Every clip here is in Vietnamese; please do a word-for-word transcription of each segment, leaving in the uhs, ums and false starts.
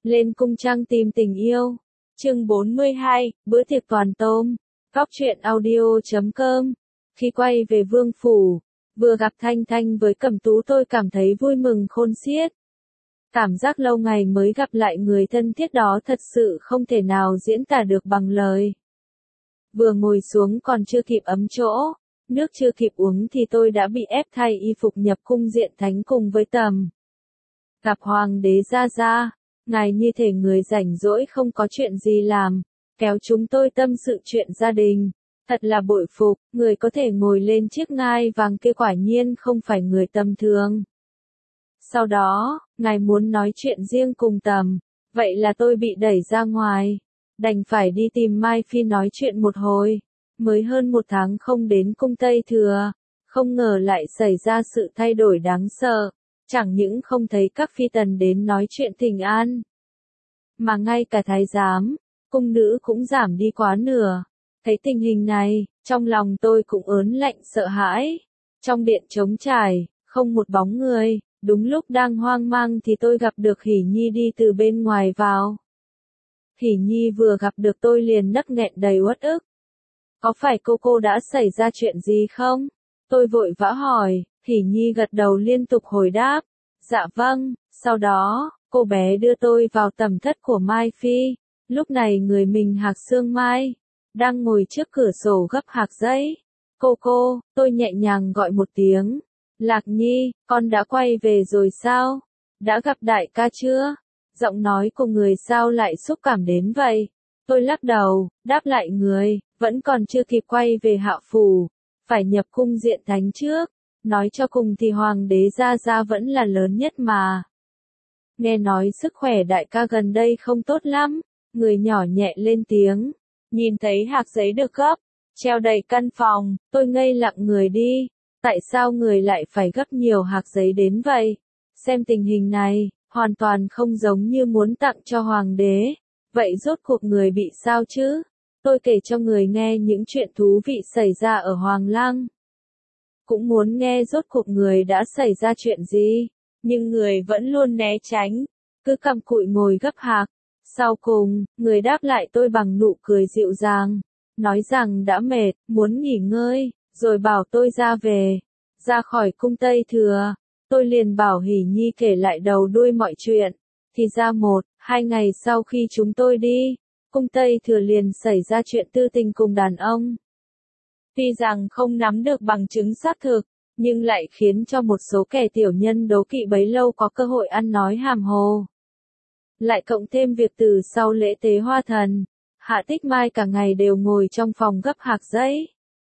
Lên cung trăng tìm tình yêu. Chương bốn mươi hai, bữa tiệc toàn tôm. Góc truyện audio chấm com. Khi quay về vương phủ, vừa gặp Thanh Thanh với Cẩm Tú tôi cảm thấy vui mừng khôn xiết. Cảm giác lâu ngày mới gặp lại người thân thiết đó thật sự không thể nào diễn tả được bằng lời. Vừa ngồi xuống còn chưa kịp ấm chỗ, nước chưa kịp uống thì tôi đã bị ép thay y phục nhập cung diện thánh cùng với Tầm. Gặp Hoàng đế Gia Gia, ngài như thể người rảnh rỗi không có chuyện gì làm, kéo chúng tôi tâm sự chuyện gia đình. Thật là bội phục, người có thể ngồi lên chiếc ngai vàng kia quả nhiên không phải người tầm thường. Sau đó, ngài muốn nói chuyện riêng cùng Tầm, vậy là tôi bị đẩy ra ngoài, đành phải đi tìm Mai Phi nói chuyện một hồi. Mới hơn một tháng không đến cung Tây Thừa, không ngờ lại xảy ra sự thay đổi đáng sợ, chẳng những không thấy các phi tần đến nói chuyện thỉnh an, mà ngay cả thái giám, cung nữ cũng giảm đi quá nửa. Thấy tình hình này, trong lòng tôi cũng ớn lạnh sợ hãi. Trong điện trống trải, không một bóng người, đúng lúc đang hoang mang thì tôi gặp được Hỷ Nhi đi từ bên ngoài vào. Hỷ Nhi vừa gặp được tôi liền nấc nghẹn đầy uất ức. Có phải cô cô đã xảy ra chuyện gì không? Tôi vội vã hỏi, Hỷ Nhi gật đầu liên tục hồi đáp. Dạ vâng, sau đó, cô bé đưa tôi vào tầm thất của Mai Phi. Lúc này người mình Hạc Sương Mai đang ngồi trước cửa sổ gấp hạc giấy. Cô cô, tôi nhẹ nhàng gọi một tiếng. Lạc Nhi, con đã quay về rồi sao? Đã gặp đại ca chưa? Giọng nói của người sao lại xúc cảm đến vậy? Tôi lắc đầu, đáp lại người, vẫn còn chưa kịp quay về Hạ Phủ, phải nhập cung diện thánh trước. Nói cho cùng thì Hoàng đế Gia Gia vẫn là lớn nhất mà. Nghe nói sức khỏe đại ca gần đây không tốt lắm, người nhỏ nhẹ lên tiếng. Nhìn thấy hạc giấy được gấp, treo đầy căn phòng, tôi ngây lặng người đi. Tại sao người lại phải gấp nhiều hạc giấy đến vậy? Xem tình hình này, hoàn toàn không giống như muốn tặng cho hoàng đế. Vậy rốt cuộc người bị sao chứ? Tôi kể cho người nghe những chuyện thú vị xảy ra ở Hoàng Lăng. Cũng muốn nghe rốt cuộc người đã xảy ra chuyện gì, nhưng người vẫn luôn né tránh, cứ cặm cụi ngồi gấp hạc. Sau cùng, người đáp lại tôi bằng nụ cười dịu dàng, nói rằng đã mệt, muốn nghỉ ngơi, rồi bảo tôi ra về, ra khỏi cung Tây Thừa. Tôi liền bảo Hỷ Nhi kể lại đầu đuôi mọi chuyện, thì ra một, hai ngày sau khi chúng tôi đi, cung Tây Thừa liền xảy ra chuyện tư tình cùng đàn ông. Tuy rằng không nắm được bằng chứng xác thực, nhưng lại khiến cho một số kẻ tiểu nhân đố kỵ bấy lâu có cơ hội ăn nói hàm hồ. Lại cộng thêm việc từ sau lễ tế hoa thần, Hạ Tích Mai cả ngày đều ngồi trong phòng gấp hạc giấy,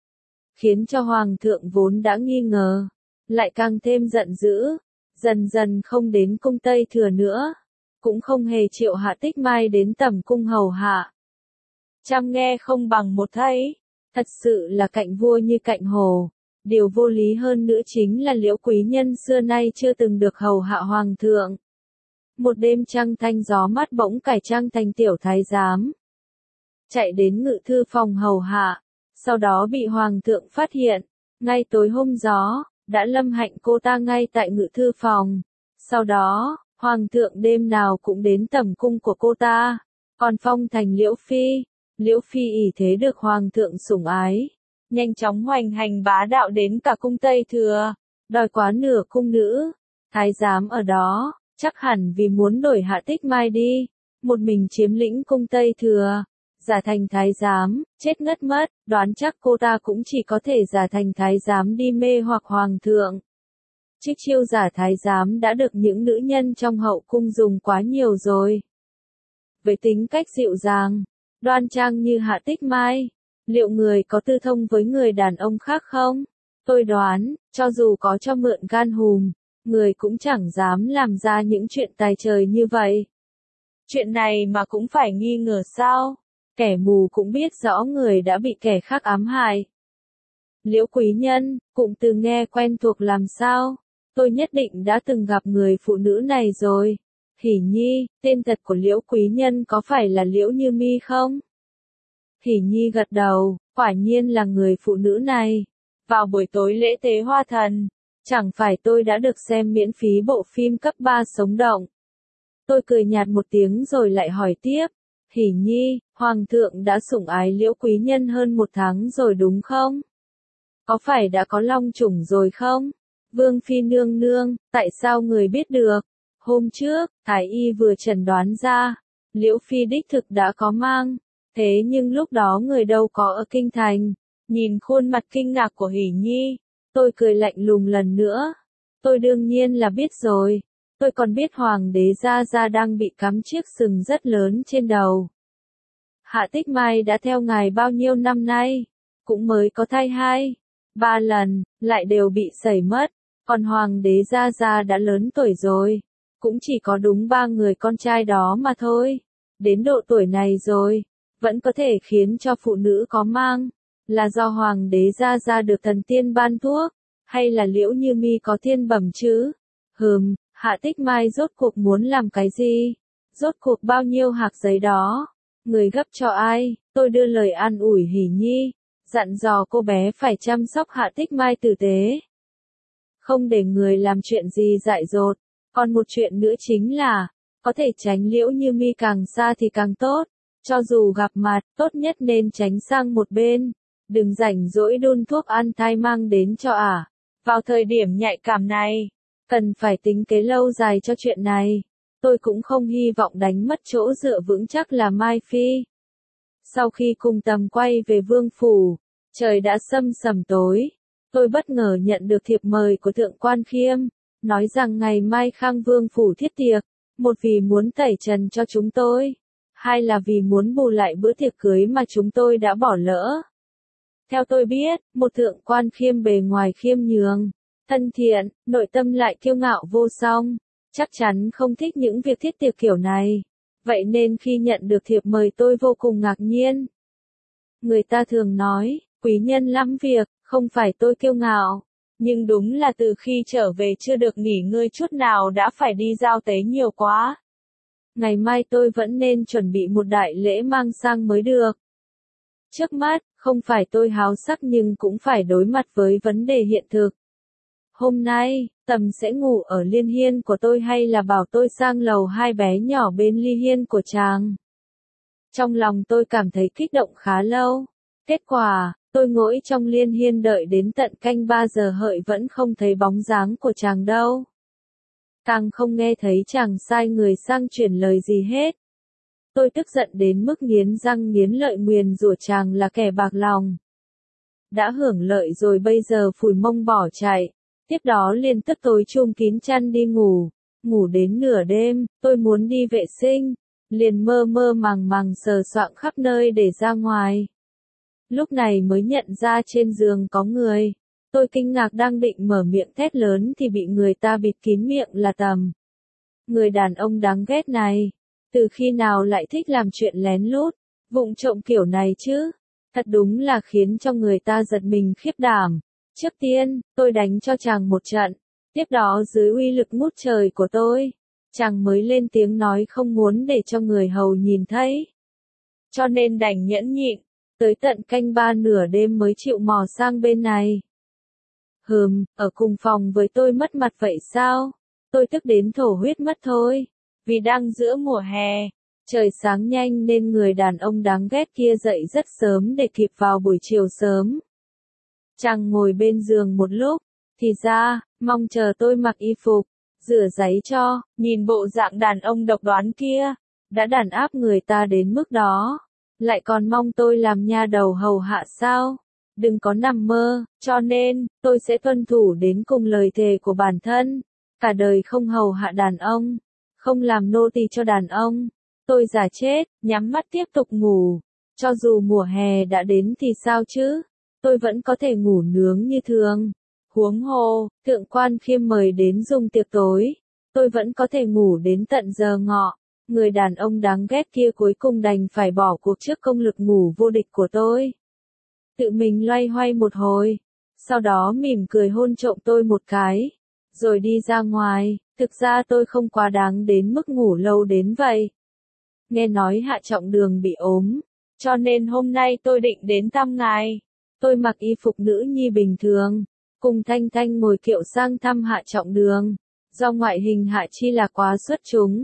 khiến cho Hoàng thượng vốn đã nghi ngờ, lại càng thêm giận dữ, dần dần không đến cung Tây Thừa nữa, cũng không hề triệu Hạ Tích Mai đến tẩm cung hầu hạ. Trăm nghe không bằng một thấy, thật sự là cạnh vua như cạnh hồ. Điều vô lý hơn nữa chính là Liễu quý nhân xưa nay chưa từng được hầu hạ hoàng thượng. Một đêm trăng thanh gió mát bỗng cải trang thành tiểu thái giám, chạy đến ngự thư phòng hầu hạ, sau đó bị hoàng thượng phát hiện. Ngay tối hôm gió, đã lâm hạnh cô ta ngay tại ngự thư phòng. Sau đó, hoàng thượng đêm nào cũng đến tẩm cung của cô ta, còn phong thành Liễu Phi. Liễu Phi ỷ thế được hoàng thượng sủng ái, nhanh chóng hoành hành bá đạo đến cả cung Tây Thừa, đòi quá nửa cung nữ. Thái giám ở đó, chắc hẳn vì muốn đổi Hạ Tích Mai đi, một mình chiếm lĩnh cung Tây Thừa, giả thành thái giám, chết ngất mất, đoán chắc cô ta cũng chỉ có thể giả thành thái giám đi mê hoặc hoàng thượng. Chiếc chiêu giả thái giám đã được những nữ nhân trong hậu cung dùng quá nhiều rồi. Với tính cách dịu dàng, đoan trang như Hạ Tích Mai, liệu người có tư thông với người đàn ông khác không? Tôi đoán, cho dù có cho mượn gan hùm, người cũng chẳng dám làm ra những chuyện tài trời như vậy. Chuyện này mà cũng phải nghi ngờ sao? Kẻ mù cũng biết rõ người đã bị kẻ khác ám hại. Liễu quý nhân, cụm từ nghe quen thuộc làm sao? Tôi nhất định đã từng gặp người phụ nữ này rồi. Hỷ Nhi, tên thật của Liễu quý nhân có phải là Liễu Như Mi không? Hỷ Nhi gật đầu, quả nhiên là người phụ nữ này. Vào buổi tối lễ tế hoa thần, chẳng phải tôi đã được xem miễn phí bộ phim cấp ba sống động. Tôi cười nhạt một tiếng rồi lại hỏi tiếp. Hỉ Nhi, Hoàng thượng đã sủng ái Liễu quý nhân hơn một tháng rồi đúng không? Có phải đã có long chủng rồi không? Vương Phi nương nương, tại sao người biết được? Hôm trước, Thái Y vừa chẩn đoán ra, Liễu Phi đích thực đã có mang. Thế nhưng lúc đó người đâu có ở kinh thành. Nhìn khuôn mặt kinh ngạc của Hỉ Nhi, tôi cười lạnh lùng lần nữa. Tôi đương nhiên là biết rồi. Tôi còn biết Hoàng đế Gia Gia đang bị cắm chiếc sừng rất lớn trên đầu. Hạ Tích Mai đã theo ngài bao nhiêu năm nay, cũng mới có thai hai, ba lần, lại đều bị sẩy mất. Còn Hoàng đế Gia Gia đã lớn tuổi rồi, cũng chỉ có đúng ba người con trai đó mà thôi. Đến độ tuổi này rồi, vẫn có thể khiến cho phụ nữ có mang, là do Hoàng đế Gia Gia được thần tiên ban thuốc, hay là Liễu Như Mi có thiên bẩm chứ? Hừm, Hạ Tích Mai rốt cuộc muốn làm cái gì? Rốt cuộc bao nhiêu hạc giấy đó? Người gấp cho ai? Tôi đưa lời an ủi Hỉ Nhi, dặn dò cô bé phải chăm sóc Hạ Tích Mai tử tế. Không để người làm chuyện gì dại dột. Còn một chuyện nữa chính là, có thể tránh Liễu Như Mi càng xa thì càng tốt. Cho dù gặp mặt, tốt nhất nên tránh sang một bên. Đừng rảnh rỗi đun thuốc an thai mang đến cho ả. Vào thời điểm nhạy cảm này, cần phải tính kế lâu dài cho chuyện này. Tôi cũng không hy vọng đánh mất chỗ dựa vững chắc là Mai Phi. Sau khi cùng tầm quay về vương phủ, trời đã sâm sầm tối. Tôi bất ngờ nhận được thiệp mời của Thượng Quan Khiêm, nói rằng ngày mai Khang Vương phủ thiết tiệc, một vì muốn tẩy trần cho chúng tôi, hai là vì muốn bù lại bữa tiệc cưới mà chúng tôi đã bỏ lỡ. Theo tôi biết, một Thượng Quan Khiêm bề ngoài khiêm nhường, thân thiện, nội tâm lại kiêu ngạo vô song, chắc chắn không thích những việc thiết tiệc kiểu này. Vậy nên khi nhận được thiệp mời tôi vô cùng ngạc nhiên. Người ta thường nói, quý nhân lắm việc, không phải tôi kiêu ngạo. Nhưng đúng là từ khi trở về chưa được nghỉ ngơi chút nào đã phải đi giao tế nhiều quá. Ngày mai tôi vẫn nên chuẩn bị một đại lễ mang sang mới được. Trước mắt, không phải tôi háo sắc nhưng cũng phải đối mặt với vấn đề hiện thực. Hôm nay, Tầm sẽ ngủ ở liên hiên của tôi hay là bảo tôi sang lầu hai bé nhỏ bên ly hiên của chàng? Trong lòng tôi cảm thấy kích động khá lâu. Kết quả, tôi ngồi trong liên hiên đợi đến tận canh ba giờ hợi vẫn không thấy bóng dáng của chàng đâu. Càng không nghe thấy chàng sai người sang chuyển lời gì hết. Tôi tức giận đến mức nghiến răng nghiến lợi nguyền rủa chàng là kẻ bạc lòng. Đã hưởng lợi rồi bây giờ phủi mông bỏ chạy. Tiếp đó liền tức tối chum kín chăn đi ngủ. Ngủ đến nửa đêm, tôi muốn đi vệ sinh. Liền mơ mơ màng màng sờ soạng khắp nơi để ra ngoài. Lúc này mới nhận ra trên giường có người. Tôi kinh ngạc đang định mở miệng thét lớn thì bị người ta bịt kín miệng là Tầm. Người đàn ông đáng ghét này. Từ khi nào lại thích làm chuyện lén lút, vụng trộm kiểu này chứ? Thật đúng là khiến cho người ta giật mình khiếp đảm. Trước tiên, tôi đánh cho chàng một trận. Tiếp đó dưới uy lực ngút trời của tôi, chàng mới lên tiếng nói không muốn để cho người hầu nhìn thấy. Cho nên đành nhẫn nhịn, tới tận canh ba nửa đêm mới chịu mò sang bên này. Hừm, ở cùng phòng với tôi mất mặt vậy sao? Tôi tức đến thổ huyết mất thôi. Vì đang giữa mùa hè, trời sáng nhanh nên người đàn ông đáng ghét kia dậy rất sớm để kịp vào buổi chiều sớm. Chàng ngồi bên giường một lúc, thì ra, mong chờ tôi mặc y phục, rửa giấy cho, nhìn bộ dạng đàn ông độc đoán kia, đã đàn áp người ta đến mức đó, lại còn mong tôi làm nha đầu hầu hạ sao? Đừng có nằm mơ, cho nên, tôi sẽ tuân thủ đến cùng lời thề của bản thân, cả đời không hầu hạ đàn ông, không làm nô tỳ cho đàn ông. Tôi giả chết, nhắm mắt tiếp tục ngủ, cho dù mùa hè đã đến thì sao chứ? Tôi vẫn có thể ngủ nướng như thường. Huống hồ, Thượng Quan Khiêm mời đến dùng tiệc tối, tôi vẫn có thể ngủ đến tận giờ ngọ. Người đàn ông đáng ghét kia cuối cùng đành phải bỏ cuộc trước công lực ngủ vô địch của tôi. Tự mình loay hoay một hồi, sau đó mỉm cười hôn trộm tôi một cái, rồi đi ra ngoài. Thực ra tôi không quá đáng đến mức ngủ lâu đến vậy. Nghe nói Hạ Trọng Đường bị ốm, cho nên hôm nay tôi định đến thăm ngài. Tôi mặc y phục nữ nhi bình thường, cùng Thanh Thanh ngồi kiệu sang thăm Hạ Trọng Đường. Do ngoại hình Hạ Chi là quá xuất chúng,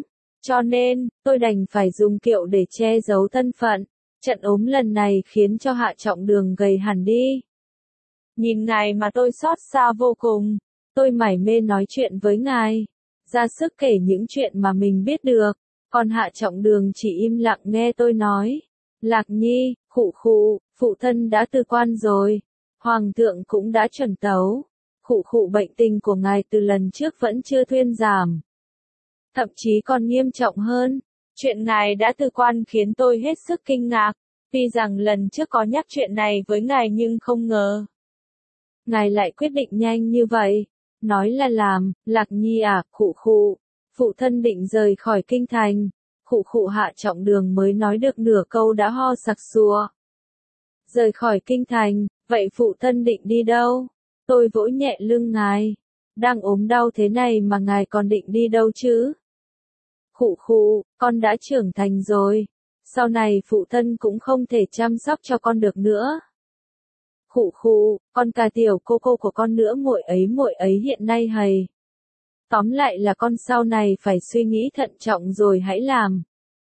Cho nên, tôi đành phải dùng kiệu để che giấu thân phận. Trận ốm lần này khiến cho Hạ Trọng Đường gầy hẳn đi. Nhìn ngài mà tôi xót xa vô cùng. Tôi mải mê nói chuyện với ngài, ra sức kể những chuyện mà mình biết được. Còn Hạ Trọng Đường chỉ im lặng nghe tôi nói. Lạc Nhi, khụ khụ, phụ thân đã từ quan rồi. Hoàng thượng cũng đã chuẩn tấu. Khụ khụ, bệnh tình của ngài từ lần trước vẫn chưa thuyên giảm. Thậm chí còn nghiêm trọng hơn. Chuyện ngài đã từ quan khiến tôi hết sức kinh ngạc. Tuy rằng lần trước có nhắc chuyện này với ngài nhưng không ngờ. Ngài lại quyết định nhanh như vậy. Nói là làm. Lạc Nhi à, khụ khụ. Phụ thân định rời khỏi kinh thành. Khụ khụ, Hạ Trọng Đường mới nói được nửa câu đã ho sặc sụa. Rời khỏi kinh thành, vậy phụ thân định đi đâu? Tôi vỗ nhẹ lưng ngài. Đang ốm đau thế này mà ngài còn định đi đâu chứ? Khụ khụ, con đã trưởng thành rồi. Sau này phụ thân cũng không thể chăm sóc cho con được nữa. Khụ khụ, con cả tiểu cô cô của con nữa, muội ấy muội ấy hiện nay hầy. Tóm lại là con sau này phải suy nghĩ thận trọng rồi hãy làm.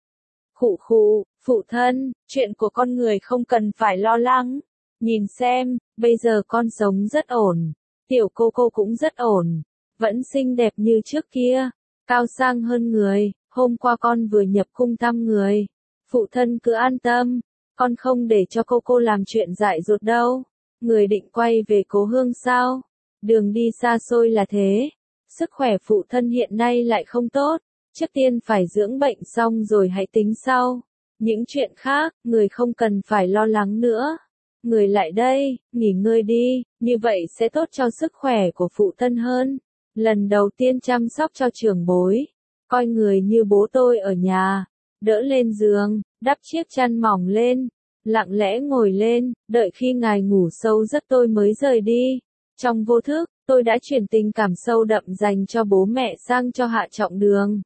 Khụ khụ, phụ thân, chuyện của con người không cần phải lo lắng. Nhìn xem, bây giờ con sống rất ổn. Tiểu cô cô cũng rất ổn. Vẫn xinh đẹp như trước kia. Cao sang hơn người. Hôm qua con vừa nhập cung thăm người. Phụ thân cứ an tâm. Con không để cho cô cô làm chuyện dại dột đâu. Người định quay về cố hương sao? Đường đi xa xôi là thế. Sức khỏe phụ thân hiện nay lại không tốt. Trước tiên phải dưỡng bệnh xong rồi hãy tính sau. Những chuyện khác, người không cần phải lo lắng nữa. Người lại đây, nghỉ ngơi đi, như vậy sẽ tốt cho sức khỏe của phụ thân hơn. Lần đầu tiên chăm sóc cho trưởng bối. Coi người như bố tôi ở nhà. Đỡ lên giường, đắp chiếc chăn mỏng lên. Lặng lẽ ngồi lên, đợi khi ngài ngủ sâu giấc tôi mới rời đi. Trong vô thức, tôi đã truyền tình cảm sâu đậm dành cho bố mẹ sang cho Hạ Trọng Đường.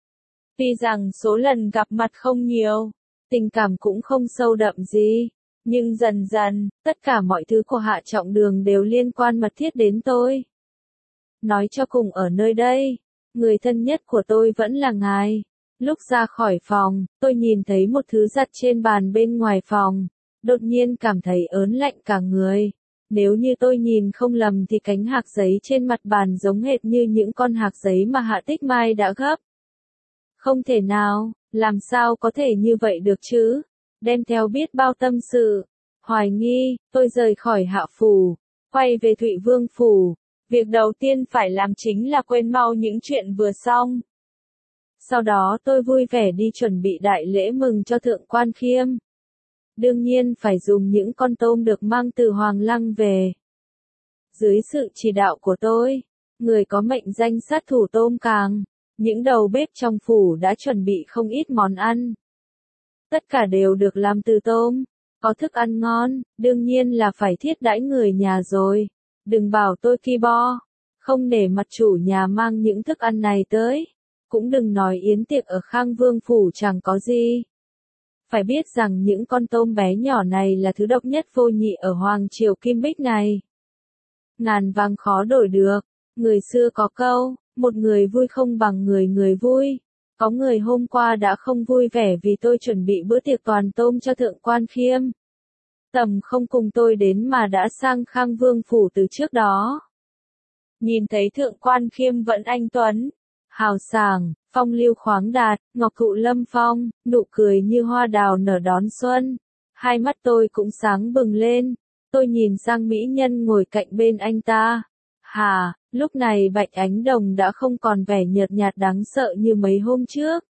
Tuy rằng số lần gặp mặt không nhiều, tình cảm cũng không sâu đậm gì, nhưng dần dần, tất cả mọi thứ của Hạ Trọng Đường đều liên quan mật thiết đến tôi. Nói cho cùng ở nơi đây, người thân nhất của tôi vẫn là ngài. Lúc ra khỏi phòng, tôi nhìn thấy một thứ giặt trên bàn bên ngoài phòng, đột nhiên cảm thấy ớn lạnh cả người. Nếu như tôi nhìn không lầm thì cánh hạc giấy trên mặt bàn giống hệt như những con hạc giấy mà Hạ Tích Mai đã gấp. Không thể nào, làm sao có thể như vậy được chứ? Đem theo biết bao tâm sự, hoài nghi, tôi rời khỏi Hạ Phủ, quay về Thụy Vương Phủ. Việc đầu tiên phải làm chính là quên mau những chuyện vừa xong. Sau đó tôi vui vẻ đi chuẩn bị đại lễ mừng cho Thượng Quan Khiêm. Đương nhiên phải dùng những con tôm được mang từ Hoàng Lăng về. Dưới sự chỉ đạo của tôi, người có mệnh danh sát thủ tôm càng, những đầu bếp trong phủ đã chuẩn bị không ít món ăn. Tất cả đều được làm từ tôm, có thức ăn ngon, đương nhiên là phải thiết đãi người nhà rồi. Đừng bảo tôi ki bo, không nể mặt chủ nhà mang những thức ăn này tới. Cũng đừng nói yến tiệc ở Khang Vương Phủ chẳng có gì. Phải biết rằng những con tôm bé nhỏ này là thứ độc nhất vô nhị ở Hoàng Triều Kim Bích này. Ngàn vàng khó đổi được. Người xưa có câu, một người vui không bằng người người vui. Có người hôm qua đã không vui vẻ vì tôi chuẩn bị bữa tiệc toàn tôm cho Thượng Quan Khiêm. Tầm không cùng tôi đến mà đã sang Khang Vương Phủ từ trước đó. Nhìn thấy Thượng Quan Khiêm vẫn anh tuấn, hào sảng, phong lưu khoáng đạt, ngọc thụ lâm phong, nụ cười như hoa đào nở đón xuân. Hai mắt tôi cũng sáng bừng lên. Tôi nhìn sang mỹ nhân ngồi cạnh bên anh ta. Hà, lúc này Bạch Ánh Đồng đã không còn vẻ nhợt nhạt đáng sợ như mấy hôm trước.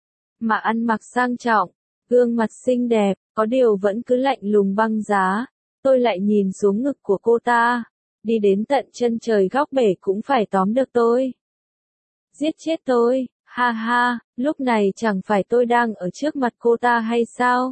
Mà ăn mặc sang trọng, gương mặt xinh đẹp, có điều vẫn cứ lạnh lùng băng giá. Tôi lại nhìn xuống ngực của cô ta. Đi đến tận chân trời góc bể cũng phải tóm được tôi. Giết chết tôi, ha ha, lúc này chẳng phải tôi đang ở trước mặt cô ta hay sao?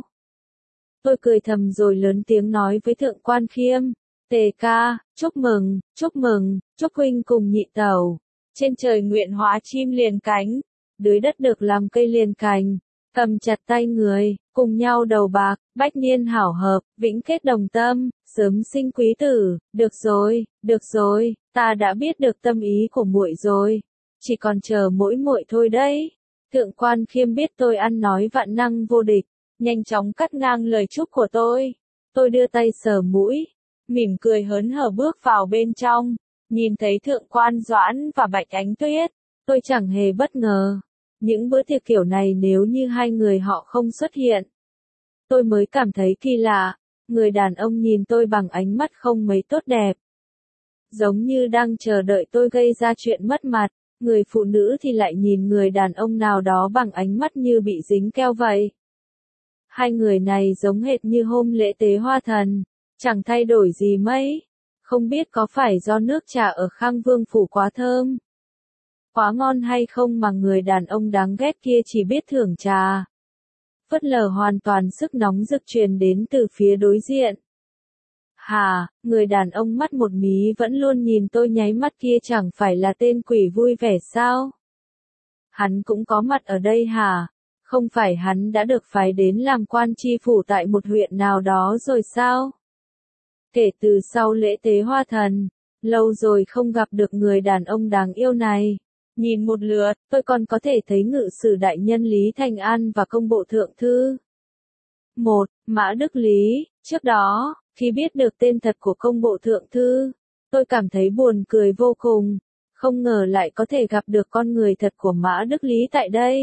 Tôi cười thầm rồi lớn tiếng nói với Thượng Quan Khiêm, Tề ca, chúc mừng, chúc mừng, chúc huynh cùng nhị tẩu. Trên trời nguyện hóa chim liền cánh, dưới đất được làm cây liền cành, cầm chặt tay người, cùng nhau đầu bạc, bách niên hảo hợp, vĩnh kết đồng tâm, sớm sinh quý tử. Được rồi, được rồi, ta đã biết được tâm ý của muội rồi. Chỉ còn chờ mỗi muội thôi đấy. Thượng quan Khiêm biết tôi ăn nói vạn năng vô địch, nhanh chóng cắt ngang lời chúc của tôi. Tôi đưa tay sờ mũi, mỉm cười hớn hở bước vào bên trong, nhìn thấy Thượng quan Doãn và Bạch Ánh Tuyết, tôi chẳng hề bất ngờ. Những bữa tiệc kiểu này nếu như hai người họ không xuất hiện, tôi mới cảm thấy kỳ lạ. Người đàn ông nhìn tôi bằng ánh mắt không mấy tốt đẹp, giống như đang chờ đợi tôi gây ra chuyện mất mặt. Người phụ nữ thì lại nhìn người đàn ông nào đó bằng ánh mắt như bị dính keo vậy. Hai người này giống hệt như hôm lễ tế hoa thần, chẳng thay đổi gì mấy. Không biết có phải do nước trà ở Khang Vương phủ quá thơm, quá ngon hay không mà người đàn ông đáng ghét kia chỉ biết thưởng trà, phớt lờ hoàn toàn sức nóng rực truyền đến từ phía đối diện. Hà, người đàn ông mắt một mí vẫn luôn nhìn tôi nháy mắt kia chẳng phải là tên quỷ vui vẻ sao? Hắn cũng có mặt ở đây hả? Không phải hắn đã được phái đến làm quan tri phủ tại một huyện nào đó rồi sao? Kể từ sau lễ tế hoa thần, lâu rồi không gặp được người đàn ông đáng yêu này. Nhìn một lượt, tôi còn có thể thấy ngự sử đại nhân Lý Thành An và công bộ thượng thư. một. Mã Đức Lý. Trước đó, khi biết được tên thật của công bộ thượng thư, tôi cảm thấy buồn cười vô cùng. Không ngờ lại có thể gặp được con người thật của Mã Đức Lý tại đây.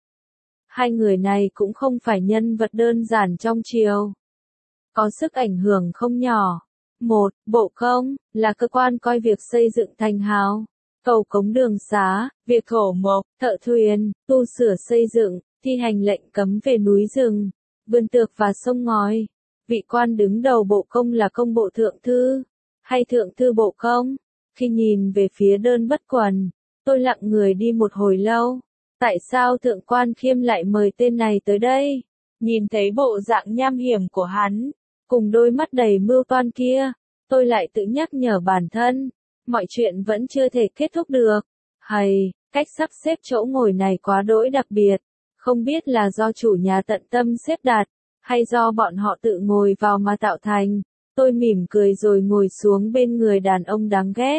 Hai người này cũng không phải nhân vật đơn giản trong triều, có sức ảnh hưởng không nhỏ. Một. Bộ công, là cơ quan coi việc xây dựng thành hào, cầu cống đường xá, việc thổ mộc, thợ thuyền, tu sửa xây dựng, thi hành lệnh cấm về núi rừng, vườn tược và sông ngòi. Vị quan đứng đầu bộ công là công bộ thượng thư, hay thượng thư bộ công. Khi nhìn về phía đơn bất quần, tôi lặng người đi một hồi lâu. Tại sao thượng quan Khiêm lại mời tên này tới đây? Nhìn thấy bộ dạng nham hiểm của hắn, cùng đôi mắt đầy mưu toan kia, tôi lại tự nhắc nhở bản thân, mọi chuyện vẫn chưa thể kết thúc được. Hay, cách sắp xếp chỗ ngồi này quá đỗi đặc biệt, không biết là do chủ nhà tận tâm xếp đặt, hay do bọn họ tự ngồi vào mà tạo thành. Tôi mỉm cười rồi ngồi xuống bên người đàn ông đáng ghét.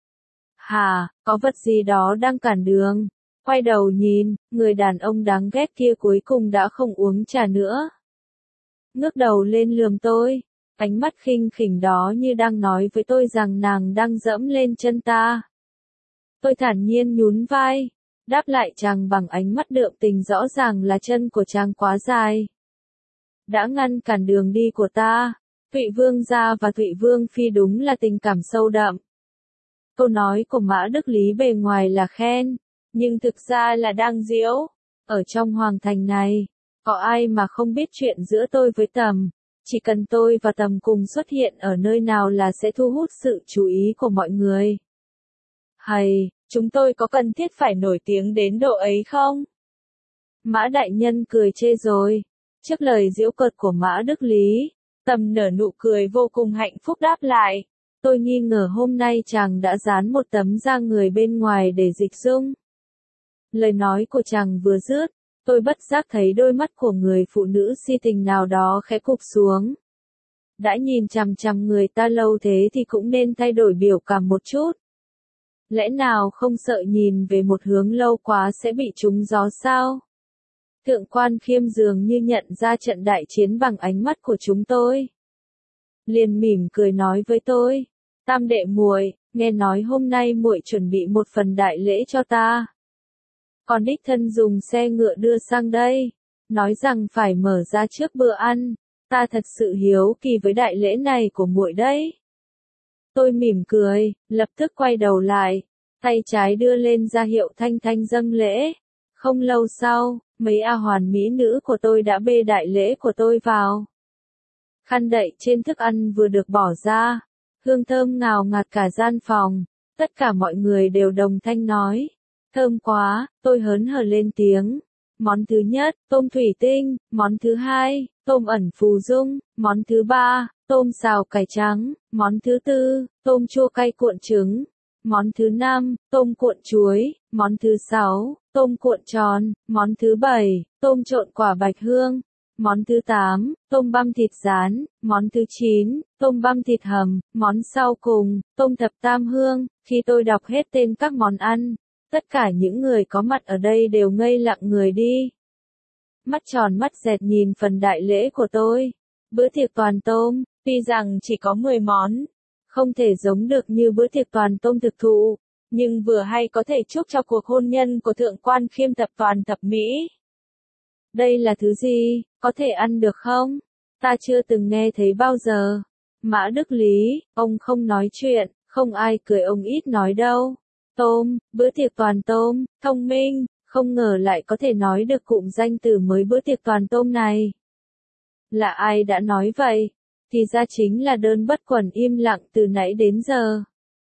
Hà, có vật gì đó đang cản đường. Quay đầu nhìn, người đàn ông đáng ghét kia cuối cùng đã không uống trà nữa. Ngước đầu lên lườm tôi, ánh mắt khinh khỉnh đó như đang nói với tôi rằng nàng đang dẫm lên chân ta. Tôi thản nhiên nhún vai, đáp lại chàng bằng ánh mắt đượm tình, rõ ràng là chân của chàng quá dài, đã ngăn cản đường đi của ta. Thụy Vương gia và Thụy Vương phi đúng là tình cảm sâu đậm. Câu nói của Mã Đức Lý bề ngoài là khen, nhưng thực ra là đang giễu. Ở trong hoàng thành này, có ai mà không biết chuyện giữa tôi với Tầm. Chỉ cần tôi và Tầm cùng xuất hiện ở nơi nào là sẽ thu hút sự chú ý của mọi người. Hay, chúng tôi có cần thiết phải nổi tiếng đến độ ấy không? Mã đại nhân cười chê rồi. Trước lời giễu cợt của Mã Đức Lý, Tầm nở nụ cười vô cùng hạnh phúc đáp lại. Tôi nghi ngờ hôm nay chàng đã dán một tấm da người bên ngoài để dịch dung. Lời nói của chàng vừa dứt, tôi bất giác thấy đôi mắt của người phụ nữ si tình nào đó khẽ cụp xuống. Đã nhìn chằm chằm người ta lâu thế thì cũng nên thay đổi biểu cảm một chút. Lẽ nào không sợ nhìn về một hướng lâu quá sẽ bị trúng gió sao? Thượng quan Khiêm dường như nhận ra trận đại chiến bằng ánh mắt của chúng tôi, liền mỉm cười nói với tôi, Tam đệ muội, nghe nói hôm nay muội chuẩn bị một phần đại lễ cho ta. Còn đích thân dùng xe ngựa đưa sang đây, nói rằng phải mở ra trước bữa ăn, ta thật sự hiếu kỳ với đại lễ này của muội đấy. Tôi mỉm cười, lập tức quay đầu lại, tay trái đưa lên ra hiệu thanh thanh dâng lễ. Không lâu sau, mấy a hoàn mỹ nữ của tôi đã bê đại lễ của tôi vào. Khăn đậy trên thức ăn vừa được bỏ ra, hương thơm ngào ngạt cả gian phòng, tất cả mọi người đều đồng thanh nói, thơm quá. Tôi hớn hở lên tiếng. Món thứ nhất, tôm thủy tinh, món thứ hai, tôm ẩn phù dung, món thứ ba, tôm xào cải trắng, món thứ tư, tôm chua cay cuộn trứng, món thứ năm, tôm cuộn chuối, món thứ sáu, tôm cuộn tròn, món thứ bảy, tôm trộn quả bạch hương, món thứ tám, tôm băm thịt rán, món thứ chín, tôm băm thịt hầm, món sau cùng, tôm thập tam hương. Khi tôi đọc hết tên các món ăn, Tất cả những người có mặt ở đây đều ngây lặng người đi. Mắt tròn mắt dẹt nhìn phần đại lễ của tôi. Bữa tiệc toàn tôm, tuy rằng chỉ có mười món, không thể giống được như bữa tiệc toàn tôm thực thụ, nhưng vừa hay có thể chúc cho cuộc hôn nhân của Thượng quan Khiêm tập toàn thập mỹ. Đây là thứ gì, có thể ăn được không? Ta chưa từng nghe thấy bao giờ. Mã Đức Lý, ông không nói chuyện, không ai cười ông ít nói đâu. Tôm, bữa tiệc toàn tôm, thông minh, không ngờ lại có thể nói được cụm danh từ mới bữa tiệc toàn tôm này. Là ai đã nói vậy? Thì ra chính là Đơn Bất Quần im lặng từ nãy đến giờ.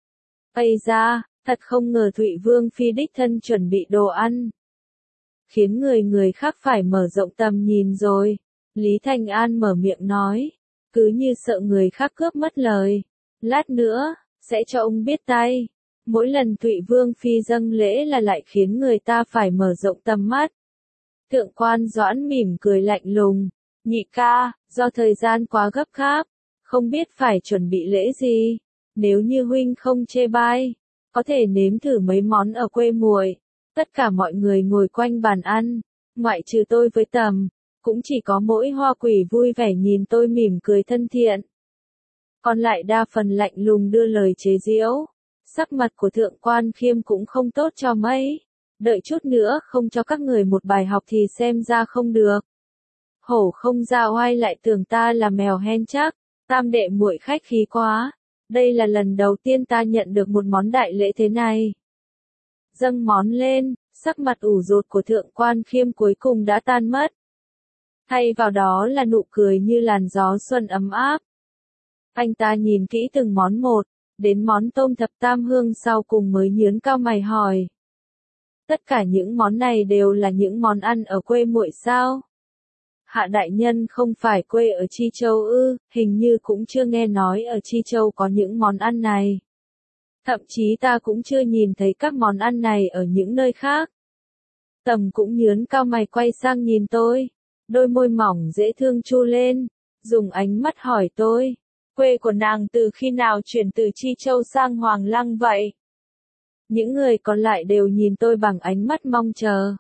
Ây da, thật không ngờ Thụy Vương Phi đích thân chuẩn bị đồ ăn. Khiến người người khác phải mở rộng tầm nhìn rồi. Lý Thanh An mở miệng nói, cứ như sợ người khác cướp mất lời. Lát nữa, sẽ cho ông biết tay. Mỗi lần Thụy Vương Phi dâng lễ là lại khiến người ta phải mở rộng tầm mắt. Thượng quan Doãn mỉm cười lạnh lùng. Nhị ca, do thời gian quá gấp gáp, không biết phải chuẩn bị lễ gì. Nếu như huynh không chê bai, có thể nếm thử mấy món ở quê muội. Tất cả mọi người ngồi quanh bàn ăn, ngoại trừ tôi với Tầm, cũng chỉ có mỗi Hoa Quỷ vui vẻ nhìn tôi mỉm cười thân thiện. Còn lại đa phần lạnh lùng đưa lời chế giễu. Sắc mặt của Thượng quan Khiêm cũng không tốt cho mấy. Đợi chút nữa không cho các người một bài học thì xem ra không được. Hổ không ra oai lại tưởng ta là mèo hen chắc. Tam đệ muội khách khí quá. Đây là lần đầu tiên ta nhận được một món đại lễ thế này. Dâng món lên, sắc mặt ủ rột của Thượng quan Khiêm cuối cùng đã tan mất. Thay vào đó là nụ cười như làn gió xuân ấm áp. Anh ta nhìn kỹ từng món một, đến món tôm thập tam hương sau cùng mới nhướng cao mày hỏi. Tất cả những món này đều là những món ăn ở quê muội sao? Hạ đại nhân không phải quê ở Chi Châu ư, hình như cũng chưa nghe nói ở Chi Châu có những món ăn này. Thậm chí ta cũng chưa nhìn thấy các món ăn này ở những nơi khác. Tầm cũng nhướng cao mày quay sang nhìn tôi, đôi môi mỏng dễ thương chu lên, dùng ánh mắt hỏi tôi, quê của nàng từ khi nào chuyển từ Chi Châu sang Hoàng Lăng vậy? Những người còn lại đều nhìn tôi bằng ánh mắt mong chờ.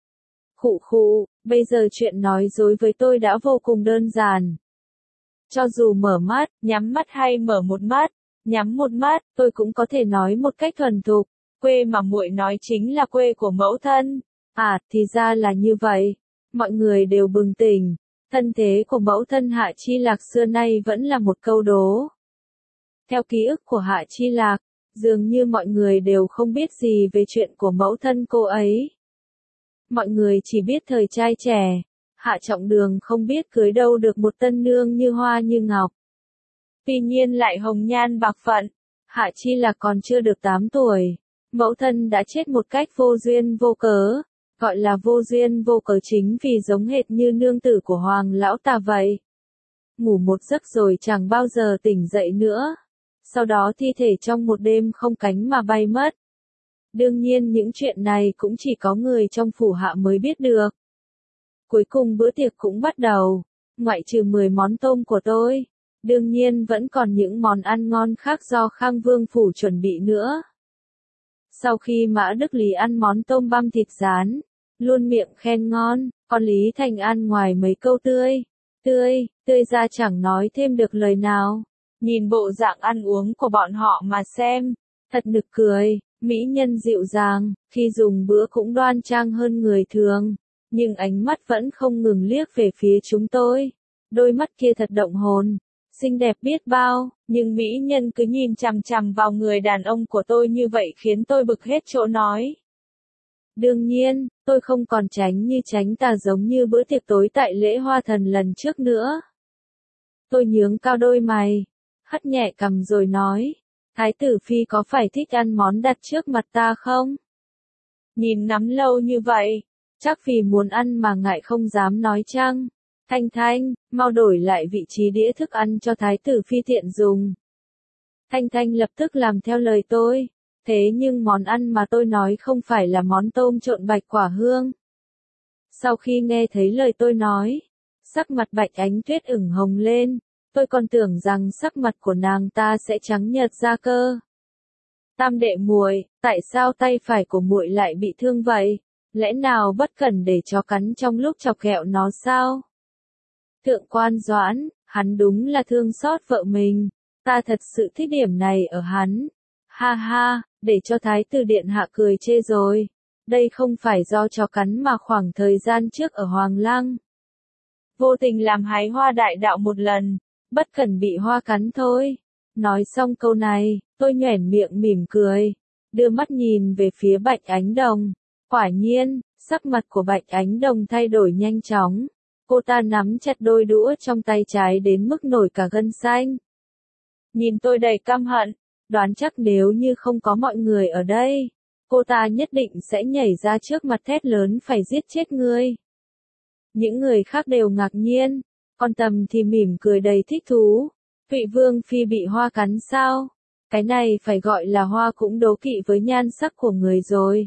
Khụ khụ, bây giờ chuyện nói dối với tôi đã vô cùng đơn giản. Cho dù mở mắt, nhắm mắt hay mở một mắt, nhắm một mắt, tôi cũng có thể nói một cách thuần thục. Quê mà muội nói chính là quê của mẫu thân. À, thì ra là như vậy. Mọi người đều bừng tỉnh. Thân thế của mẫu thân Hạ Chi Lạc xưa nay vẫn là một câu đố. Theo ký ức của Hạ Chi Lạc, dường như mọi người đều không biết gì về chuyện của mẫu thân cô ấy. Mọi người chỉ biết thời trai trẻ, Hạ Trọng Đường không biết cưới đâu được một tân nương như hoa như ngọc. Tuy nhiên lại hồng nhan bạc phận, Hạ Chi Lạc còn chưa được tám tuổi. Mẫu thân đã chết một cách vô duyên vô cớ, gọi là vô duyên vô cớ chính vì giống hệt như nương tử của Hoàng Lão ta vậy. Ngủ một giấc rồi chẳng bao giờ tỉnh dậy nữa. Sau đó thi thể trong một đêm không cánh mà bay mất. Đương nhiên những chuyện này cũng chỉ có người trong phủ Hạ mới biết được. Cuối cùng bữa tiệc cũng bắt đầu, ngoại trừ mười món tôm của tôi. Đương nhiên vẫn còn những món ăn ngon khác do Khang Vương phủ chuẩn bị nữa. Sau khi Mã Đức Lý ăn món tôm băm thịt rán, luôn miệng khen ngon, còn Lý Thành An ngoài mấy câu tươi, tươi, tươi ra chẳng nói thêm được lời nào. Nhìn bộ dạng ăn uống của bọn họ mà xem, thật nực cười, mỹ nhân dịu dàng, khi dùng bữa cũng đoan trang hơn người thường, nhưng ánh mắt vẫn không ngừng liếc về phía chúng tôi. Đôi mắt kia thật động hồn, xinh đẹp biết bao, nhưng mỹ nhân cứ nhìn chằm chằm vào người đàn ông của tôi như vậy khiến tôi bực hết chỗ nói. Đương nhiên, tôi không còn tránh như tránh tà giống như bữa tiệc tối tại lễ Hoa Thần lần trước nữa. Tôi nhướng cao đôi mày, hất nhẹ cằm rồi nói, Thái tử Phi có phải thích ăn món đặt trước mặt ta không? Nhìn nắm lâu như vậy, chắc vì muốn ăn mà ngại không dám nói chăng? Thanh Thanh, mau đổi lại vị trí đĩa thức ăn cho Thái tử Phi tiện dùng. Thanh Thanh lập tức làm theo lời tôi, thế nhưng món ăn mà tôi nói không phải là món tôm trộn bạch quả hương. Sau khi nghe thấy lời tôi nói, sắc mặt Bạch Ánh Tuyết ửng hồng lên, tôi còn tưởng rằng sắc mặt của nàng ta sẽ trắng nhợt ra cơ. Tam đệ muội, tại sao tay phải của muội lại bị thương vậy? Lẽ nào bất cẩn để chó cắn trong lúc chọc ghẹo nó sao? Thượng quan Doãn, hắn đúng là thương xót vợ mình. Ta thật sự thích điểm này ở hắn. Ha ha, để cho Thái tử điện hạ cười chê rồi. Đây không phải do chó cắn mà khoảng thời gian trước ở Hoàng Lăng. Vô tình làm hái hoa đại đạo một lần, bất cẩn bị hoa cắn thôi. Nói xong câu này, tôi nhoẻn miệng mỉm cười, đưa mắt nhìn về phía Bạch Ánh Đồng. Quả nhiên, sắc mặt của Bạch Ánh Đồng thay đổi nhanh chóng. Cô ta nắm chặt đôi đũa trong tay trái đến mức nổi cả gân xanh. Nhìn tôi đầy căm hận, đoán chắc nếu như không có mọi người ở đây, cô ta nhất định sẽ nhảy ra trước mặt thét lớn phải giết chết ngươi. Những người khác đều ngạc nhiên, còn Tầm thì mỉm cười đầy thích thú. Thụy Vương Phi bị hoa cắn sao? Cái này phải gọi là hoa cũng đố kỵ với nhan sắc của người rồi.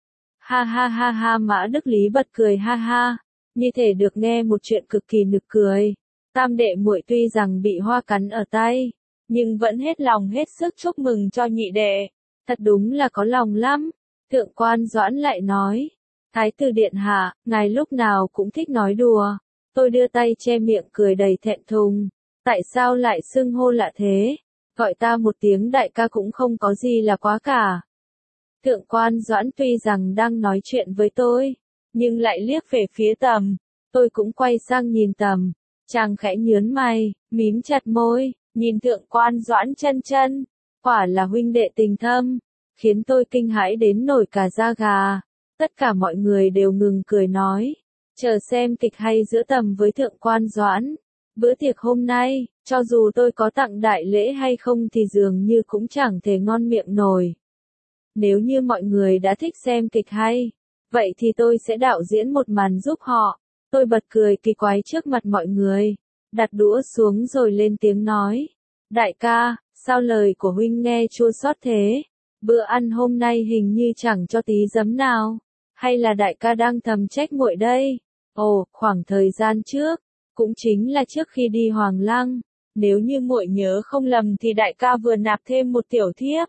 Ha ha ha ha, Mã Đức Lý bật cười ha ha, như thể được nghe một chuyện cực kỳ nực cười. Tam đệ muội tuy rằng bị hoa cắn ở tay, nhưng vẫn hết lòng hết sức chúc mừng cho nhị đệ. Thật đúng là có lòng lắm. Thượng quan Doãn lại nói, Thái tử điện hạ, ngài lúc nào cũng thích nói đùa. Tôi đưa tay che miệng cười đầy thẹn thùng. Tại sao lại xưng hô lạ thế? Gọi ta một tiếng đại ca cũng không có gì là quá cả. Thượng quan Doãn tuy rằng đang nói chuyện với tôi, nhưng lại liếc về phía Tầm. Tôi cũng quay sang nhìn Tầm. Chàng khẽ nhướng mày, mím chặt môi, nhìn thượng quan Doãn chân chân. Quả là huynh đệ tình thâm, khiến tôi kinh hãi đến nổi cả da gà. Tất cả mọi người đều ngừng cười nói, chờ xem kịch hay giữa Tầm với thượng quan Doãn. Bữa tiệc hôm nay, cho dù tôi có tặng đại lễ hay không thì dường như cũng chẳng thể ngon miệng nổi. Nếu như mọi người đã thích xem kịch hay, vậy thì tôi sẽ đạo diễn một màn giúp họ. Tôi bật cười kỳ quái trước mặt mọi người, đặt đũa xuống rồi lên tiếng nói. Đại ca, sao lời của huynh nghe chua xót thế? Bữa ăn hôm nay hình như chẳng cho tí giấm nào. Hay là đại ca đang thầm trách muội đây? Ồ, khoảng thời gian trước, cũng chính là trước khi đi Hoàng Lăng, nếu như muội nhớ không lầm thì đại ca vừa nạp thêm một tiểu thiếp.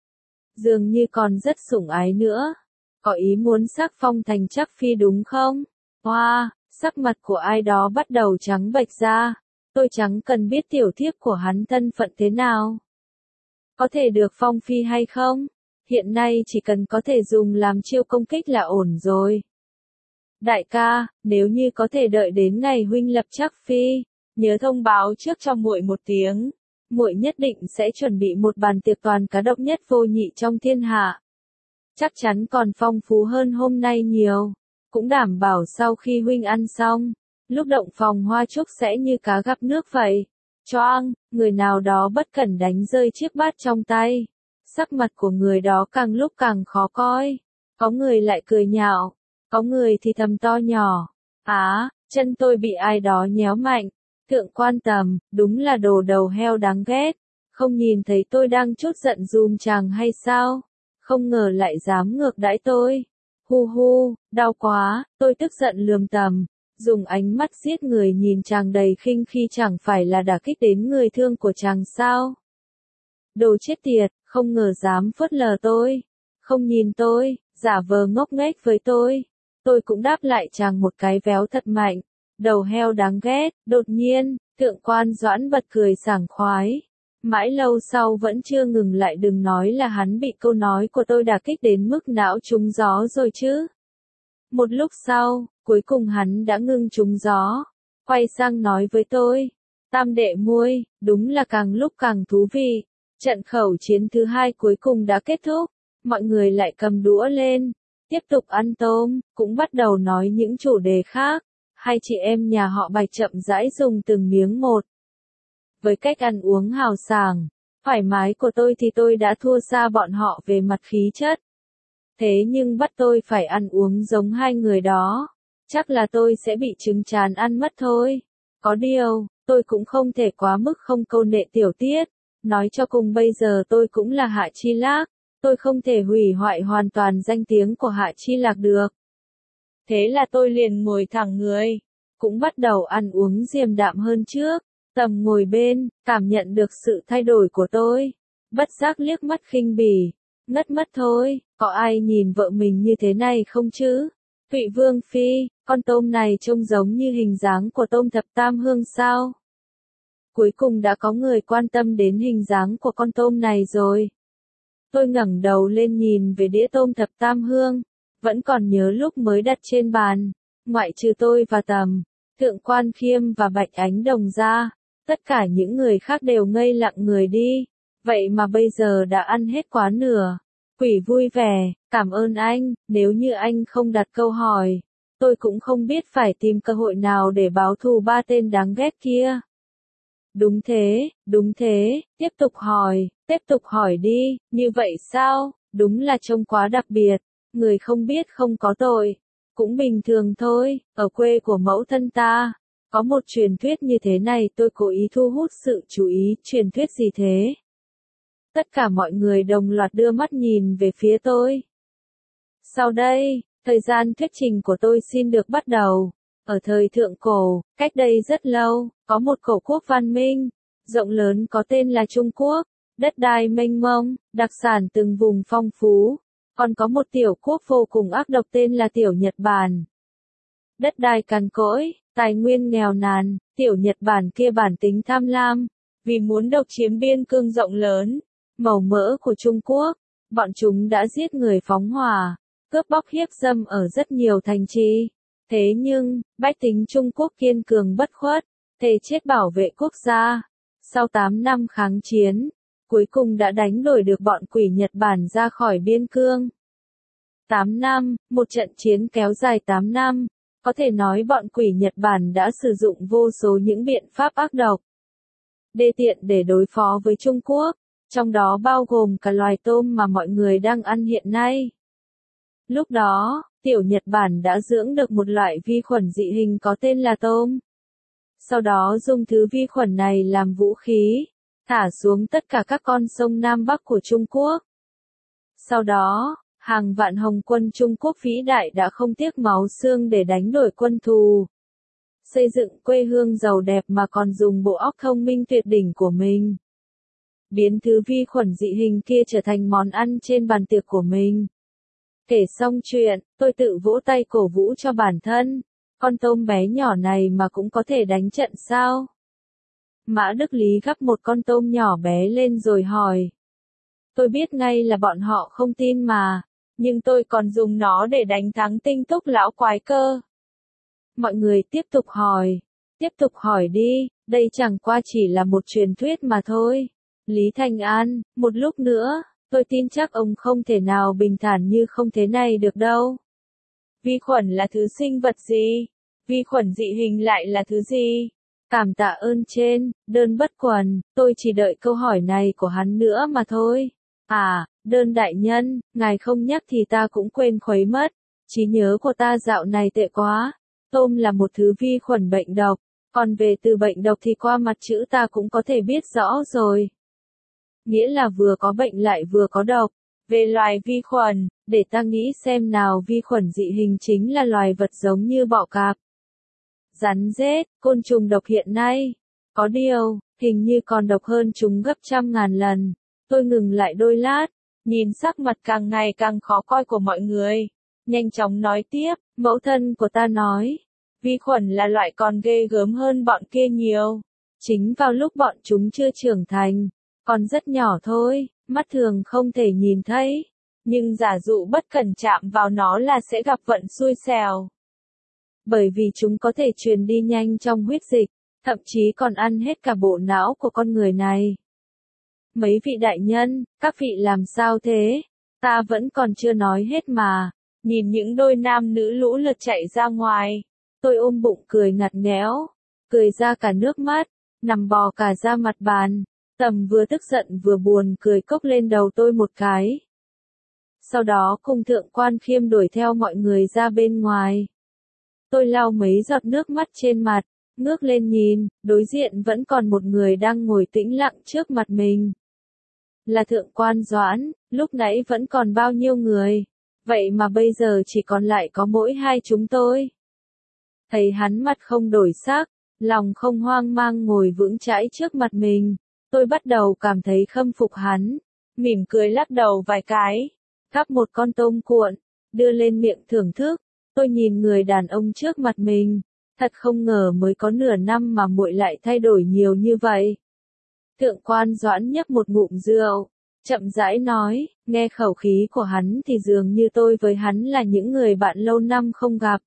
Dường như còn rất sủng ái nữa. Có ý muốn sắc phong thành chắc phi đúng không? Hoa, wow, sắc mặt của ai đó bắt đầu trắng bệch ra. Tôi chẳng cần biết tiểu thiếp của hắn thân phận thế nào. Có thể được phong phi hay không? Hiện nay chỉ cần có thể dùng làm chiêu công kích là ổn rồi. Đại ca, nếu như có thể đợi đến ngày huynh lập chắc phi, nhớ thông báo trước cho muội một tiếng. Muội nhất định sẽ chuẩn bị một bàn tiệc toàn cá độc nhất vô nhị trong thiên hạ. Chắc chắn còn phong phú hơn hôm nay nhiều. Cũng đảm bảo sau khi huynh ăn xong, lúc động phòng hoa trúc sẽ như cá gặp nước vậy. Choang, người nào đó bất cẩn đánh rơi chiếc bát trong tay. Sắc mặt của người đó càng lúc càng khó coi. Có người lại cười nhạo, có người thì thầm to nhỏ. Á, chân tôi bị ai đó nhéo mạnh. Thượng quan Tầm, đúng là đồ đầu heo đáng ghét. Không nhìn thấy tôi đang chút giận dùm chàng hay sao? Không ngờ lại dám ngược đãi tôi. Hu hu, đau quá, tôi tức giận lườm Tầm, dùng ánh mắt giết người nhìn chàng đầy khinh khi chẳng phải là đả kích đến người thương của chàng sao? Đồ chết tiệt, không ngờ dám phớt lờ tôi, không nhìn tôi, giả vờ ngốc nghếch với tôi. Tôi cũng đáp lại chàng một cái véo thật mạnh, đầu heo đáng ghét. Đột nhiên, thượng quan Doãn bật cười sảng khoái. Mãi lâu sau vẫn chưa ngừng lại, đừng nói là hắn bị câu nói của tôi đả kích đến mức não trúng gió rồi chứ. Một lúc sau, cuối cùng hắn đã ngưng trúng gió, quay sang nói với tôi, Tam đệ muội, đúng là càng lúc càng thú vị. Trận khẩu chiến thứ hai cuối cùng đã kết thúc, mọi người lại cầm đũa lên, tiếp tục ăn tôm, cũng bắt đầu nói những chủ đề khác. Hai chị em nhà họ Bạch chậm rãi dùng từng miếng một. Với cách ăn uống hào sảng, thoải mái của tôi thì tôi đã thua xa bọn họ về mặt khí chất. Thế nhưng bắt tôi phải ăn uống giống hai người đó, chắc là tôi sẽ bị chứng chán ăn mất thôi. Có điều, tôi cũng không thể quá mức không câu nệ tiểu tiết. Nói cho cùng bây giờ tôi cũng là Hạ Chi Lạc, tôi không thể hủy hoại hoàn toàn danh tiếng của Hạ Chi Lạc được. Thế là tôi liền ngồi thẳng người, cũng bắt đầu ăn uống điềm đạm hơn trước. Tầm ngồi bên, cảm nhận được sự thay đổi của tôi, bất giác liếc mắt khinh bỉ, ngất mất thôi, có ai nhìn vợ mình như thế này không chứ? Thụy Vương Phi, con tôm này trông giống như hình dáng của tôm thập tam hương sao? Cuối cùng đã có người quan tâm đến hình dáng của con tôm này rồi. Tôi ngẩng đầu lên nhìn về đĩa tôm thập tam hương, vẫn còn nhớ lúc mới đặt trên bàn, ngoại trừ tôi và Tầm, Thượng Quan Khiêm và Bạch Ánh Đồng ra, tất cả những người khác đều ngây lặng người đi, vậy mà bây giờ đã ăn hết quá nửa. Quỷ vui vẻ, cảm ơn anh, nếu như anh không đặt câu hỏi, tôi cũng không biết phải tìm cơ hội nào để báo thù ba tên đáng ghét kia. Đúng thế, đúng thế, tiếp tục hỏi, tiếp tục hỏi đi, như vậy sao, đúng là trông quá đặc biệt, người không biết không có tội, cũng bình thường thôi, ở quê của mẫu thân ta, có một truyền thuyết như thế này tôi cố ý thu hút sự chú ý, truyền thuyết gì thế? Tất cả mọi người đồng loạt đưa mắt nhìn về phía tôi. Sau đây, thời gian thuyết trình của tôi xin được bắt đầu. Ở thời thượng cổ, cách đây rất lâu, có một cổ quốc văn minh, rộng lớn có tên là Trung Quốc, đất đai mênh mông, đặc sản từng vùng phong phú, còn có một tiểu quốc vô cùng ác độc tên là tiểu Nhật Bản. Đất đai cằn cỗi, tài nguyên nghèo nàn, tiểu Nhật Bản kia bản tính tham lam, vì muốn độc chiếm biên cương rộng lớn, màu mỡ của Trung Quốc, bọn chúng đã giết người phóng hỏa, cướp bóc hiếp dâm ở rất nhiều thành trì. Thế nhưng, bách tính Trung Quốc kiên cường bất khuất, thề chết bảo vệ quốc gia. Sau tám năm kháng chiến, cuối cùng đã đánh đuổi được bọn quỷ Nhật Bản ra khỏi biên cương. tám năm, một trận chiến kéo dài tám năm, có thể nói bọn quỷ Nhật Bản đã sử dụng vô số những biện pháp ác độc, đê tiện để đối phó với Trung Quốc, trong đó bao gồm cả loài tôm mà mọi người đang ăn hiện nay. Lúc đó, tiểu Nhật Bản đã dưỡng được một loại vi khuẩn dị hình có tên là tôm. Sau đó dùng thứ vi khuẩn này làm vũ khí, thả xuống tất cả các con sông Nam Bắc của Trung Quốc. Sau đó, hàng vạn hồng quân Trung Quốc vĩ đại đã không tiếc máu xương để đánh đuổi quân thù, xây dựng quê hương giàu đẹp mà còn dùng bộ óc thông minh tuyệt đỉnh của mình, biến thứ vi khuẩn dị hình kia trở thành món ăn trên bàn tiệc của mình. Kể xong chuyện, tôi tự vỗ tay cổ vũ cho bản thân, con tôm bé nhỏ này mà cũng có thể đánh trận sao? Mã Đức Lý gắp một con tôm nhỏ bé lên rồi hỏi. Tôi biết ngay là bọn họ không tin mà, nhưng tôi còn dùng nó để đánh thắng Tinh Túc lão quái cơ. Mọi người tiếp tục hỏi, tiếp tục hỏi đi, đây chẳng qua chỉ là một truyền thuyết mà thôi. Lý Thành An, một lúc nữa, tôi tin chắc ông không thể nào bình thản như không thế này được đâu. Vi khuẩn là thứ sinh vật gì? Vi khuẩn dị hình lại là thứ gì? Cảm tạ ơn trên, đơn bất quần, tôi chỉ đợi câu hỏi này của hắn nữa mà thôi. À, đơn đại nhân, ngài không nhắc thì ta cũng quên khuấy mất. Trí nhớ của ta dạo này tệ quá. Tôm là một thứ vi khuẩn bệnh độc, còn về từ bệnh độc thì qua mặt chữ ta cũng có thể biết rõ rồi. Nghĩa là vừa có bệnh lại vừa có độc. Về loài vi khuẩn, để ta nghĩ xem nào, vi khuẩn dị hình chính là loài vật giống như bọ cạp, rắn rết, côn trùng độc hiện nay. Có điều, hình như còn độc hơn chúng gấp trăm ngàn lần. Tôi ngừng lại đôi lát, nhìn sắc mặt càng ngày càng khó coi của mọi người. Nhanh chóng nói tiếp, mẫu thân của ta nói, vi khuẩn là loại còn ghê gớm hơn bọn kia nhiều. Chính vào lúc bọn chúng chưa trưởng thành, còn rất nhỏ thôi, mắt thường không thể nhìn thấy. Nhưng giả dụ bất cẩn chạm vào nó là sẽ gặp vận xui xẻo. Bởi vì chúng có thể truyền đi nhanh trong huyết dịch, thậm chí còn ăn hết cả bộ não của con người này. Mấy vị đại nhân, các vị làm sao thế? Ta vẫn còn chưa nói hết mà. Nhìn những đôi nam nữ lũ lượt chạy ra ngoài. Tôi ôm bụng cười ngặt nghẽo, cười ra cả nước mắt, nằm bò cả ra mặt bàn. Tầm vừa tức giận vừa buồn cười cốc lên đầu tôi một cái. Sau đó cùng Thượng Quan Khiêm đuổi theo mọi người ra bên ngoài. Tôi lau mấy giọt nước mắt trên mặt, ngước lên nhìn, đối diện vẫn còn một người đang ngồi tĩnh lặng trước mặt mình. Là Thượng Quan Doãn, lúc nãy vẫn còn bao nhiêu người, vậy mà bây giờ chỉ còn lại có mỗi hai chúng tôi. Thấy hắn mặt không đổi sắc, lòng không hoang mang ngồi vững chãi trước mặt mình, tôi bắt đầu cảm thấy khâm phục hắn. mỉm cười lắc đầu vài cái, gắp một con tôm cuộn, đưa lên miệng thưởng thức. Tôi nhìn người đàn ông trước mặt mình, thật không ngờ mới có nửa năm mà muội lại thay đổi nhiều như vậy. Thượng quan Doãn nhấp một ngụm rượu, chậm rãi nói, nghe khẩu khí của hắn thì dường như tôi với hắn là những người bạn lâu năm không gặp.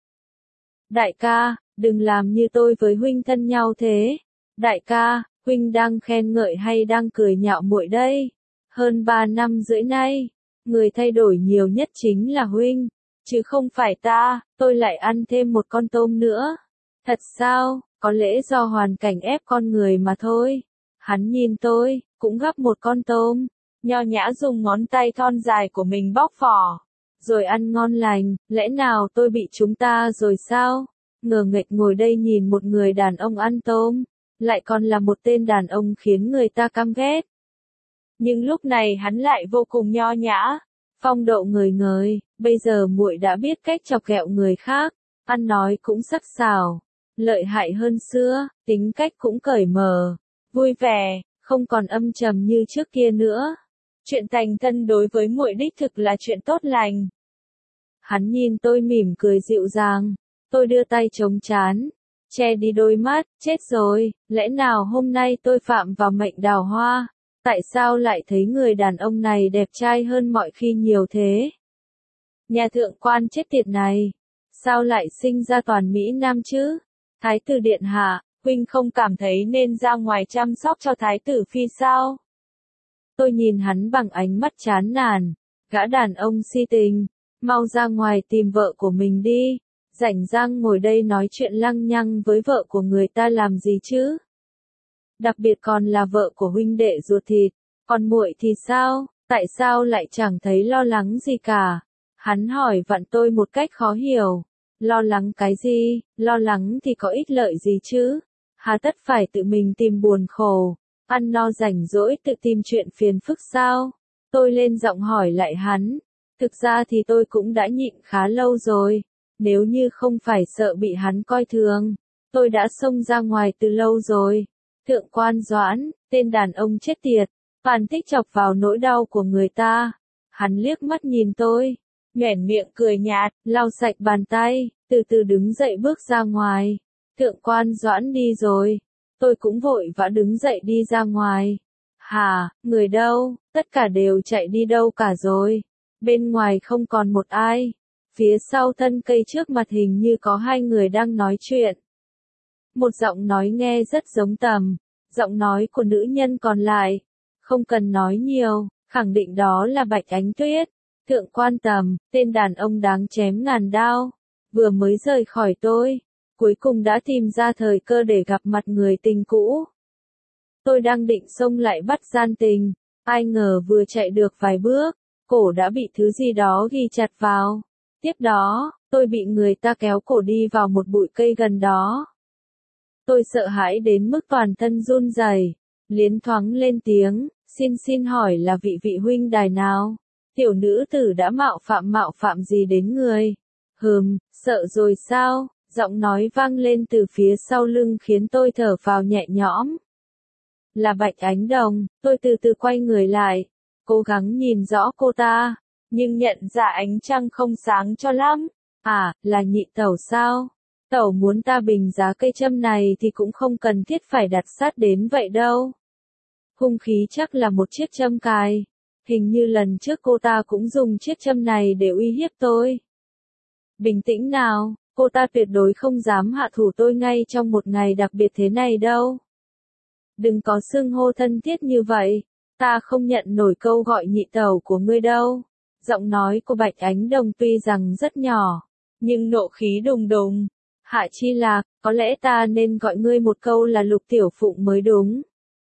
Đại ca, đừng làm như tôi với huynh thân nhau thế. Đại ca, huynh đang khen ngợi hay đang cười nhạo muội đây? Hơn ba năm rưỡi nay, người thay đổi nhiều nhất chính là huynh, chứ không phải ta. Tôi lại ăn thêm một con tôm nữa. Thật sao? Có lẽ do hoàn cảnh ép con người mà thôi. Hắn nhìn tôi, cũng gắp một con tôm, nho nhã dùng ngón tay thon dài của mình bóc vỏ, rồi ăn ngon lành. Lẽ nào tôi bị chúng ta rồi sao? Ngờ nghệch ngồi đây nhìn một người đàn ông ăn tôm, lại còn là một tên đàn ông khiến người ta căm ghét. Nhưng lúc này hắn lại vô cùng nho nhã, phong độ ngời ngời. Bây giờ muội đã biết cách chọc ghẹo người khác, ăn nói cũng sắc sảo, lợi hại hơn xưa, tính cách cũng cởi mở, vui vẻ, không còn âm trầm như trước kia nữa. Chuyện thành thân đối với muội đích thực là chuyện tốt lành. Hắn nhìn tôi mỉm cười dịu dàng, tôi đưa tay chống trán, che đi đôi mắt. Chết rồi, lẽ nào hôm nay tôi phạm vào mệnh đào hoa? Tại sao lại thấy người đàn ông này đẹp trai hơn mọi khi nhiều thế? Nhà thượng quan chết tiệt này, sao lại sinh ra toàn Mỹ Nam chứ? Thái tử điện hạ, huynh không cảm thấy nên ra ngoài chăm sóc cho thái tử phi sao? Tôi nhìn hắn bằng ánh mắt chán nản, gã đàn ông si tình, mau ra ngoài tìm vợ của mình đi, rảnh rang ngồi đây nói chuyện lăng nhăng với vợ của người ta làm gì chứ? Đặc biệt còn là vợ của huynh đệ ruột thịt, còn muội thì sao, tại sao lại chẳng thấy lo lắng gì cả? Hắn hỏi vặn tôi một cách khó hiểu, lo lắng cái gì, lo lắng thì có ích lợi gì chứ? Hà tất phải tự mình tìm buồn khổ, ăn no rảnh rỗi tự tìm chuyện phiền phức sao? Tôi lên giọng hỏi lại hắn, thực ra thì tôi cũng đã nhịn khá lâu rồi, nếu như không phải sợ bị hắn coi thường, tôi đã xông ra ngoài từ lâu rồi. Thượng quan Doãn, tên đàn ông chết tiệt, toàn thích chọc vào nỗi đau của người ta. Hắn liếc mắt nhìn tôi, nhoẻn miệng cười nhạt, lau sạch bàn tay, từ từ đứng dậy bước ra ngoài. Thượng quan Doãn đi rồi, tôi cũng vội vã đứng dậy đi ra ngoài. Hà, người đâu, tất cả đều chạy đi đâu cả rồi. Bên ngoài không còn một ai. Phía sau thân cây trước mặt hình như có hai người đang nói chuyện. Một giọng nói nghe rất giống Tầm, giọng nói của nữ nhân còn lại. Không cần nói nhiều, khẳng định đó là Bạch Ánh Tuyết. Thượng quan Tầm, tên đàn ông đáng chém ngàn đao, vừa mới rời khỏi tôi, cuối cùng đã tìm ra thời cơ để gặp mặt người tình cũ. Tôi đang định xông lại bắt gian tình, ai ngờ vừa chạy được vài bước, cổ đã bị thứ gì đó ghi chặt vào. Tiếp đó, tôi bị người ta kéo cổ đi vào một bụi cây gần đó. Tôi sợ hãi đến mức toàn thân run rẩy, liến thoáng lên tiếng, xin xin hỏi là vị vị huynh đài nào? Tiểu nữ tử đã mạo phạm mạo phạm gì đến người? Hừm, sợ rồi sao? Giọng nói vang lên từ phía sau lưng khiến tôi thở phào nhẹ nhõm. Là Bạch Ánh Đồng. Tôi từ từ quay người lại, cố gắng nhìn rõ cô ta, nhưng nhận ra ánh trăng không sáng cho lắm. À, là nhị tẩu sao? Tẩu muốn ta bình giá cây châm này thì cũng không cần thiết phải đặt sát đến vậy đâu. Hung khí chắc là một chiếc châm cài. Hình như lần trước cô ta cũng dùng chiếc châm này để uy hiếp tôi. Bình tĩnh nào, cô ta tuyệt đối không dám hạ thủ tôi ngay trong một ngày đặc biệt thế này đâu. Đừng có xưng hô thân thiết như vậy, ta không nhận nổi câu gọi nhị tẩu của ngươi đâu. Giọng nói của Bạch Ánh Đồng tuy rằng rất nhỏ, nhưng nộ khí đùng đùng. Hạ Chi Lạc, có lẽ ta nên gọi ngươi một câu là Lục Tiểu Phụng mới đúng.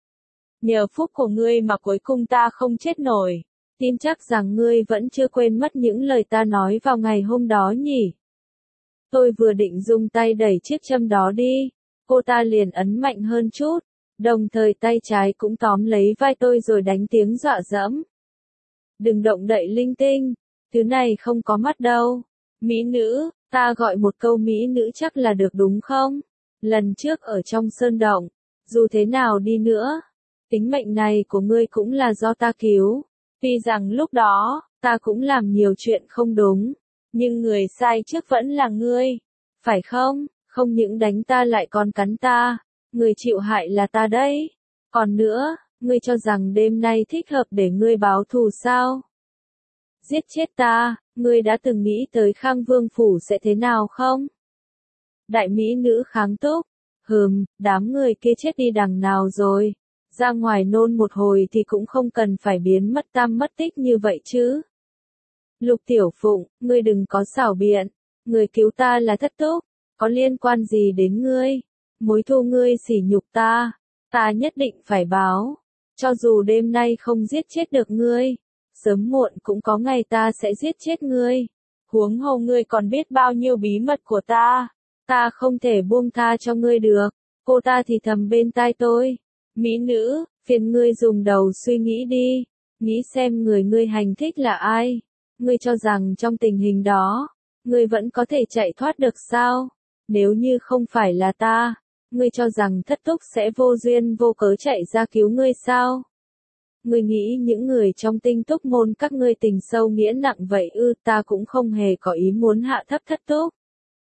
Nhờ phúc của ngươi mà cuối cùng ta không chết nổi. Tin chắc rằng ngươi vẫn chưa quên mất những lời ta nói vào ngày hôm đó nhỉ. Tôi vừa định dùng tay đẩy chiếc châm đó đi, cô ta liền ấn mạnh hơn chút, đồng thời tay trái cũng tóm lấy vai tôi rồi đánh tiếng dọa dẫm. Đừng động đậy linh tinh, thứ này không có mắt đâu. Mỹ nữ, ta gọi một câu mỹ nữ chắc là được đúng không? Lần trước ở trong sơn động, dù thế nào đi nữa, tính mệnh này của ngươi cũng là do ta cứu. Tuy rằng lúc đó, ta cũng làm nhiều chuyện không đúng, nhưng người sai trước vẫn là ngươi, phải không? Không những đánh ta lại còn cắn ta, người chịu hại là ta đấy. Còn nữa, ngươi cho rằng đêm nay thích hợp để ngươi báo thù sao? Giết chết ta, ngươi đã từng nghĩ tới Khang Vương Phủ sẽ thế nào không? Đại mỹ nữ kháng túc, hừm, đám người kia chết đi đằng nào rồi, ra ngoài nôn một hồi thì cũng không cần phải biến mất tam mất tích như vậy chứ. Lục Tiểu Phụng, ngươi đừng có xảo biện, người cứu ta là Thất Túc, có liên quan gì đến ngươi? Mối thù ngươi sỉ nhục ta, ta nhất định phải báo, cho dù đêm nay không giết chết được ngươi, sớm muộn cũng có ngày ta sẽ giết chết ngươi. Huống hồ ngươi còn biết bao nhiêu bí mật của ta, ta không thể buông tha cho ngươi được. Cô ta thì thầm bên tai tôi, mỹ nữ, phiền ngươi dùng đầu suy nghĩ đi, nghĩ xem người ngươi hành thích là ai. Ngươi cho rằng trong tình hình đó, ngươi vẫn có thể chạy thoát được sao? Nếu như không phải là ta, ngươi cho rằng Thất Túc sẽ vô duyên vô cớ chạy ra cứu ngươi sao? Ngươi nghĩ những người trong Tinh Túc môn các ngươi tình sâu nghĩa nặng vậy ư? Ta cũng không hề có ý muốn hạ thấp Thất Túc.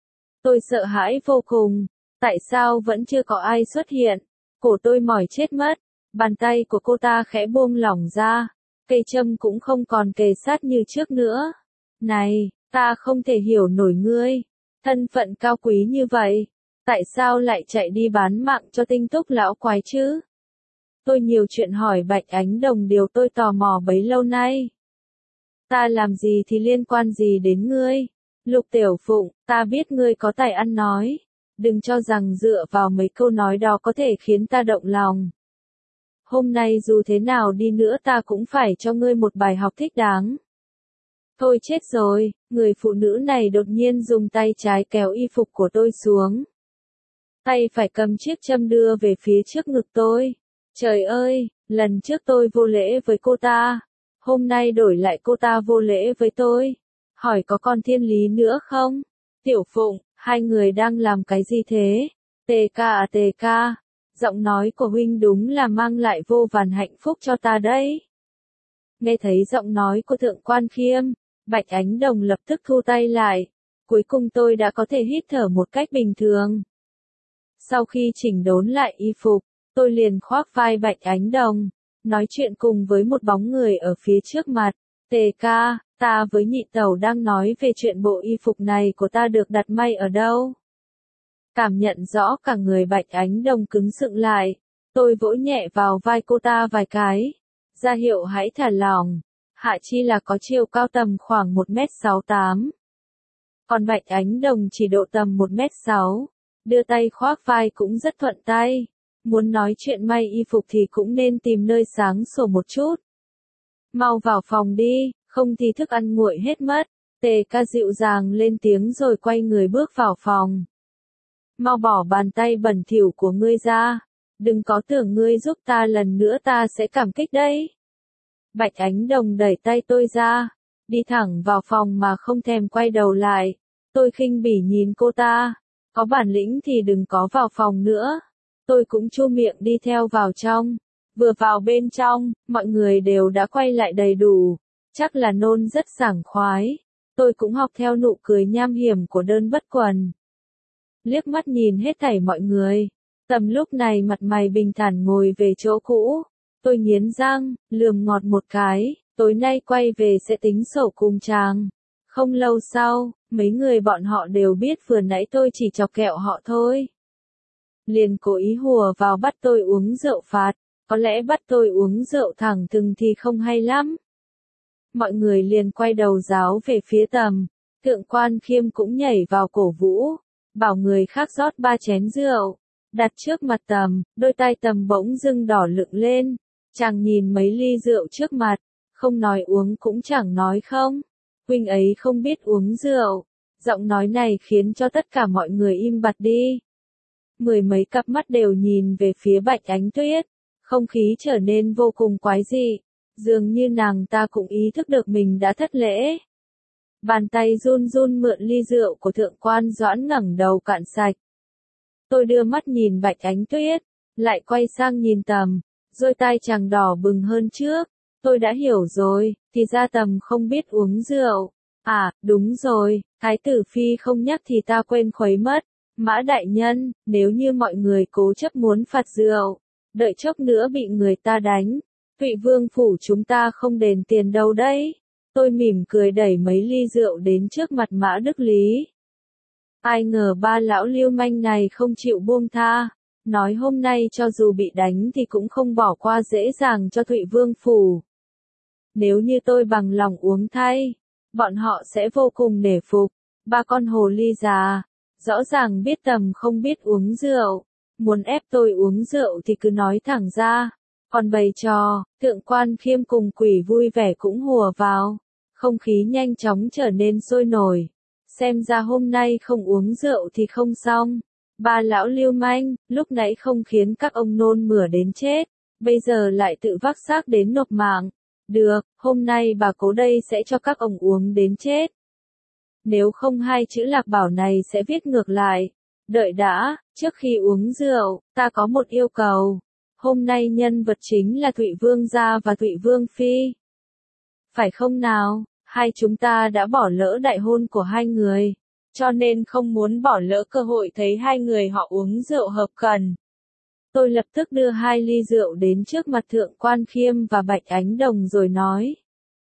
Tôi sợ hãi vô cùng, tại sao vẫn chưa có ai xuất hiện? Cổ tôi mỏi chết mất, bàn tay của cô ta khẽ buông lỏng ra, cây châm cũng không còn kề sát như trước nữa. Này, ta không thể hiểu nổi ngươi, thân phận cao quý như vậy, tại sao lại chạy đi bán mạng cho Tinh Túc lão quái chứ? Tôi nhiều chuyện hỏi Bạch Ánh Đồng điều tôi tò mò bấy lâu nay. Ta làm gì thì liên quan gì đến ngươi? Lục Tiểu Phụng, ta biết ngươi có tài ăn nói, đừng cho rằng dựa vào mấy câu nói đó có thể khiến ta động lòng. Hôm nay dù thế nào đi nữa ta cũng phải cho ngươi một bài học thích đáng. Thôi chết rồi, người phụ nữ này đột nhiên dùng tay trái kéo y phục của tôi xuống. Tay phải cầm chiếc châm đưa về phía trước ngực tôi. Trời ơi, lần trước tôi vô lễ với cô ta, hôm nay đổi lại cô ta vô lễ với tôi. Hỏi có con thiên lý nữa không? Tiểu Phụng, hai người đang làm cái gì thế? Tề ca à tề ca, giọng nói của huynh đúng là mang lại vô vàn hạnh phúc cho ta đấy. Nghe thấy giọng nói của Thượng Quan Khiêm, Bạch Ánh Đồng lập tức thu tay lại. Cuối cùng tôi đã có thể hít thở một cách bình thường. Sau khi chỉnh đốn lại y phục, tôi liền khoác vai Bạch Ánh Đồng, nói chuyện cùng với một bóng người ở phía trước mặt. Tề ca, ta với nhị tẩu đang nói về chuyện bộ y phục này của ta được đặt may ở đâu. Cảm nhận rõ cả người Bạch Ánh Đồng cứng sựng lại, tôi vỗ nhẹ vào vai cô ta vài cái, ra hiệu hãy thả lỏng. Hạ chi là có chiều cao tầm khoảng một mét sáu tám. Còn Bạch Ánh Đồng chỉ độ tầm một mét sáu, đưa tay khoác vai cũng rất thuận tay. Muốn nói chuyện may y phục thì cũng nên tìm nơi sáng sủa một chút. Mau vào phòng đi, không thì thức ăn nguội hết mất. Tề ca dịu dàng lên tiếng rồi quay người bước vào phòng. Mau bỏ bàn tay bẩn thỉu của ngươi ra, đừng có tưởng ngươi giúp ta lần nữa ta sẽ cảm kích đấy. Bạch Ánh Đồng đẩy tay tôi ra, đi thẳng vào phòng mà không thèm quay đầu lại. Tôi khinh bỉ nhìn cô ta, có bản lĩnh thì đừng có vào phòng nữa. Tôi cũng chu miệng đi theo vào trong. Vừa vào bên trong, mọi người đều đã quay lại đầy đủ, chắc là nôn rất sảng khoái. Tôi cũng học theo nụ cười nham hiểm của Đơn Bất Quần. Liếc mắt nhìn hết thảy mọi người, tầm lúc này mặt mày bình thản ngồi về chỗ cũ. Tôi nghiến răng, lườm ngọt một cái, tối nay quay về sẽ tính sổ cùng chàng. Không lâu sau, mấy người bọn họ đều biết vừa nãy tôi chỉ chọc kẹo họ thôi. Liền cố ý hùa vào bắt tôi uống rượu phạt, có lẽ bắt tôi uống rượu thẳng thừng thì không hay lắm. Mọi người liền quay đầu giáo về phía Tầm, Thượng Quan Khiêm cũng nhảy vào cổ vũ, bảo người khác rót ba chén rượu, đặt trước mặt Tầm, đôi tay Tầm bỗng dưng đỏ lựng lên, chàng nhìn mấy ly rượu trước mặt, không nói uống cũng chẳng nói không, huynh ấy không biết uống rượu, giọng nói này khiến cho tất cả mọi người im bặt đi. Mười mấy cặp mắt đều nhìn về phía Bạch Ánh Tuyết, không khí trở nên vô cùng quái dị, dường như nàng ta cũng ý thức được mình đã thất lễ. Bàn tay run run mượn ly rượu của Thượng Quan Doãn ngẩng đầu cạn sạch. Tôi đưa mắt nhìn Bạch Ánh Tuyết, lại quay sang nhìn Tầm, đôi tai chàng đỏ bừng hơn trước, Tôi đã hiểu rồi, thì ra Tầm không biết uống rượu. À, đúng rồi, Thái tử Phi không nhắc thì ta quên khuấy mất. Mã đại nhân, nếu như mọi người cố chấp muốn phạt rượu, đợi chốc nữa bị người ta đánh, Thụy Vương phủ chúng ta không đền tiền đâu đấy. Tôi mỉm cười đẩy mấy ly rượu đến trước mặt Mã Đức Lý. Ai ngờ ba lão lưu manh này không chịu buông tha, nói hôm nay cho dù bị đánh thì cũng không bỏ qua dễ dàng cho Thụy Vương phủ. Nếu như tôi bằng lòng uống thay, bọn họ sẽ vô cùng nể phục. Ba con hồ ly già, rõ ràng biết Tầm không biết uống rượu, muốn ép tôi uống rượu thì cứ nói thẳng ra. Còn bày trò, Thượng Quan Khiêm cùng Quỷ vui vẻ cũng hùa vào, không khí nhanh chóng trở nên sôi nổi. Xem ra hôm nay không uống rượu thì không xong. Ba lão lưu manh, lúc nãy không khiến các ông nôn mửa đến chết, bây giờ lại tự vác xác đến nộp mạng. Được, hôm nay bà cố đây sẽ cho các ông uống đến chết. Nếu không hai chữ Lạc Bảo này sẽ viết ngược lại. Đợi đã, trước khi uống rượu, ta có một yêu cầu. Hôm nay nhân vật chính là Thụy Vương gia và Thụy Vương Phi. Phải không nào? Hai chúng ta đã bỏ lỡ đại hôn của hai người, cho nên không muốn bỏ lỡ cơ hội thấy hai người họ uống rượu hợp cần. Tôi lập tức đưa hai ly rượu đến trước mặt Thượng Quan Khiêm và Bạch Ánh Đồng rồi nói.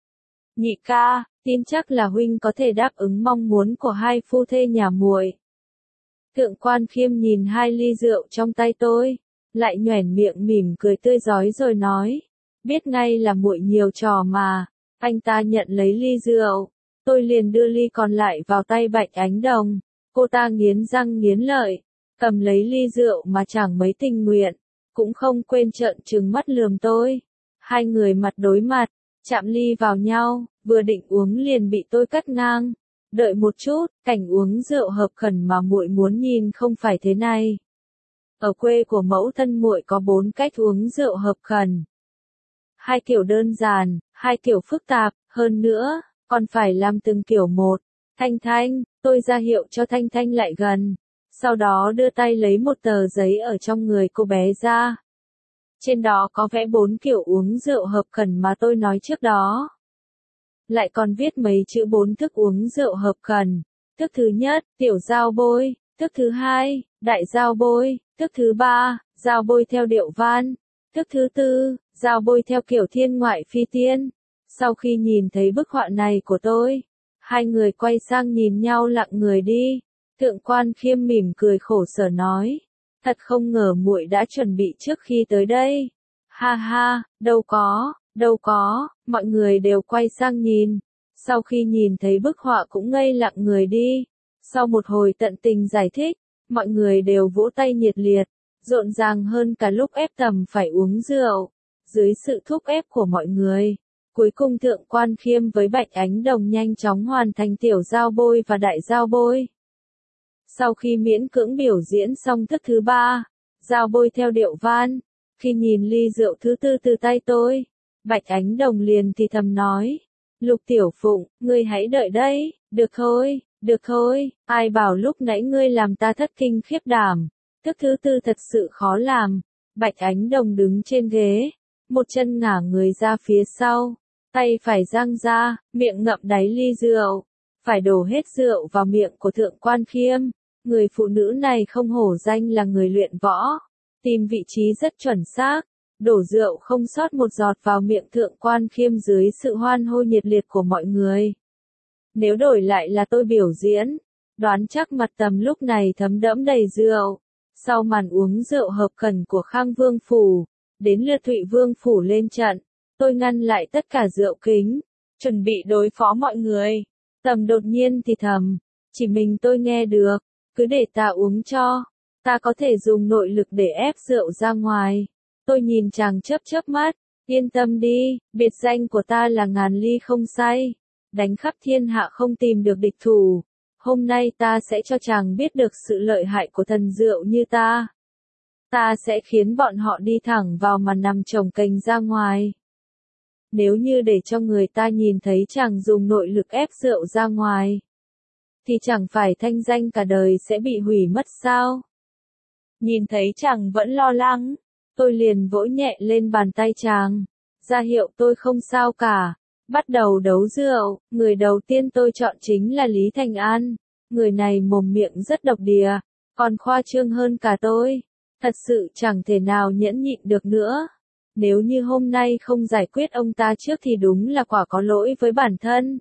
Nhị ca, tin chắc là huynh có thể đáp ứng mong muốn của hai phu thê nhà muội. Thượng Quan Khiêm nhìn hai ly rượu trong tay tôi, lại nhoẻn miệng mỉm cười tươi rói rồi nói, biết ngay là muội nhiều trò mà. Anh ta nhận lấy ly rượu, tôi liền đưa ly còn lại vào tay Bạch Ánh Đồng. Cô ta nghiến răng nghiến lợi, cầm lấy ly rượu mà chẳng mấy tình nguyện, cũng không quên trợn trừng mắt lườm tôi. Hai người mặt đối mặt, chạm ly vào nhau, vừa định uống liền bị tôi cắt ngang. Đợi một chút, cảnh uống rượu hợp khẩn mà muội muốn nhìn không phải thế này. Ở quê của mẫu thân muội có bốn cách uống rượu hợp khẩn. Hai kiểu đơn giản, hai kiểu phức tạp, hơn nữa, còn phải làm từng kiểu một. Thanh Thanh, tôi ra hiệu cho Thanh Thanh lại gần. Sau đó đưa tay lấy một tờ giấy ở trong người cô bé ra. Trên đó có vẽ bốn kiểu uống rượu hợp khẩn mà tôi nói trước đó. Lại còn viết mấy chữ bốn thức uống rượu hợp khẩn. Thức thứ nhất, tiểu dao bôi. Thức thứ hai, đại dao bôi. Thức thứ ba, dao bôi theo điệu van. Thức thứ tư, dao bôi theo kiểu thiên ngoại phi tiên. Sau khi nhìn thấy bức họa này của tôi, hai người quay sang nhìn nhau lặng người đi. Thượng Quan Khiêm mỉm cười khổ sở nói, thật không ngờ muội đã chuẩn bị trước khi tới đây. Ha ha, đâu có, đâu có, mọi người đều quay sang nhìn. Sau khi nhìn thấy bức họa cũng ngây lặng người đi. Sau một hồi tận tình giải thích, mọi người đều vỗ tay nhiệt liệt, rộn ràng hơn cả lúc ép Tầm phải uống rượu. Dưới sự thúc ép của mọi người, cuối cùng Thượng Quan Khiêm với Bạch Ánh Đồng nhanh chóng hoàn thành tiểu dao bôi và đại dao bôi. Sau khi miễn cưỡng biểu diễn xong thức thứ ba, dao bôi theo điệu van, khi nhìn ly rượu thứ tư từ tay tôi, Bạch Ánh Đồng liền thì thầm nói, Lục Tiểu Phụng, ngươi hãy đợi đây, được thôi, được thôi, ai bảo lúc nãy ngươi làm ta thất kinh khiếp đảm, thức thứ tư thật sự khó làm. Bạch Ánh Đồng đứng trên ghế, một chân ngả người ra phía sau, tay phải giang ra, miệng ngậm đáy ly rượu, phải đổ hết rượu vào miệng của Thượng Quan Khiêm. Người phụ nữ này không hổ danh là người luyện võ, tìm vị trí rất chuẩn xác, đổ rượu không sót một giọt vào miệng Thượng Quan Khiêm dưới sự hoan hô nhiệt liệt của mọi người. Nếu đổi lại là tôi biểu diễn, đoán chắc mặt Tầm lúc này thấm đẫm đầy rượu. Sau màn uống rượu hợp khẩn của Khang Vương phủ, đến lượt Thụy Vương phủ lên trận, tôi ngăn lại tất cả rượu kính, chuẩn bị đối phó mọi người. Tầm đột nhiên thì thầm, chỉ mình tôi nghe được, cứ để ta uống cho, ta có thể dùng nội lực để ép rượu ra ngoài. Tôi nhìn chàng chớp chớp mắt, yên tâm đi, biệt danh của ta là ngàn ly không say, đánh khắp thiên hạ không tìm được địch thủ. Hôm nay ta sẽ cho chàng biết được sự lợi hại của thần rượu như ta. Ta sẽ khiến bọn họ đi thẳng vào mà nằm chồng cành ra ngoài. Nếu như để cho người ta nhìn thấy chàng dùng nội lực ép rượu ra ngoài, thì chẳng phải thanh danh cả đời sẽ bị hủy mất sao? Nhìn thấy chàng vẫn lo lắng, tôi liền vỗ nhẹ lên bàn tay chàng. ra hiệu tôi không sao cả. Bắt đầu đấu rượu, người đầu tiên tôi chọn chính là Lý Thành An. Người này mồm miệng rất độc địa, còn khoa trương hơn cả tôi. Thật sự chẳng thể nào nhẫn nhịn được nữa. Nếu như hôm nay không giải quyết ông ta trước thì đúng là quả có lỗi với bản thân.